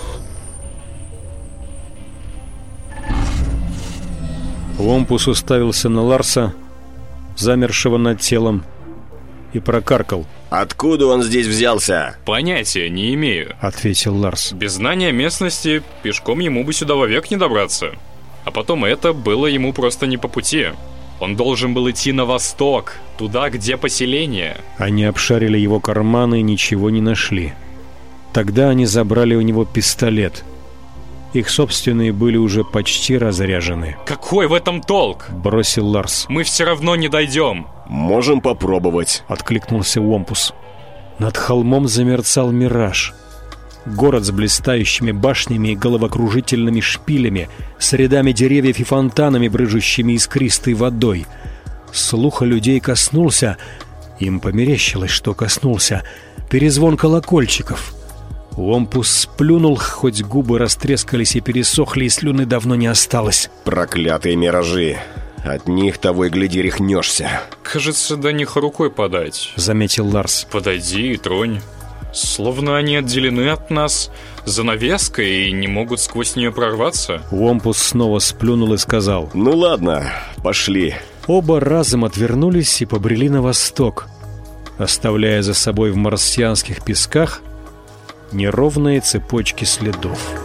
Уомпус уставился на Ларса, замершего над телом, и прокаркал.
«Откуда он здесь взялся?»
«Понятия не имею»,
— ответил Ларс.
«Без знания местности пешком ему бы сюда вовек не добраться. А потом это было ему просто не по пути. Он должен был идти на восток, туда, где поселение».
Они обшарили его карманы и ничего не нашли. Тогда они забрали у него пистолет. Их собственные были уже почти разряжены.
«Какой в этом толк?» —
бросил Ларс.
«Мы все равно не дойдем».
«Можем попробовать»,
— откликнулся Уомпус. Над холмом замерцал мираж. Город с блистающими башнями и головокружительными шпилями, с рядами деревьев и фонтанами, брыжущими искристой водой. Слуха людей коснулся, им померещилось, что коснулся, перезвон колокольчиков. Уомпус сплюнул, хоть губы растрескались и пересохли, и слюны давно не осталось.
«Проклятые миражи! От них того и гляди рехнешься».
«Кажется, до них рукой подать»,
— заметил Ларс.
«Подойди и тронь. Словно они отделены от нас занавеской и не могут сквозь нее прорваться».
Уомпус снова сплюнул и сказал:
«Ну ладно, пошли».
Оба разом отвернулись и побрели на восток, оставляя за собой в марсианских песках неровные цепочки следов.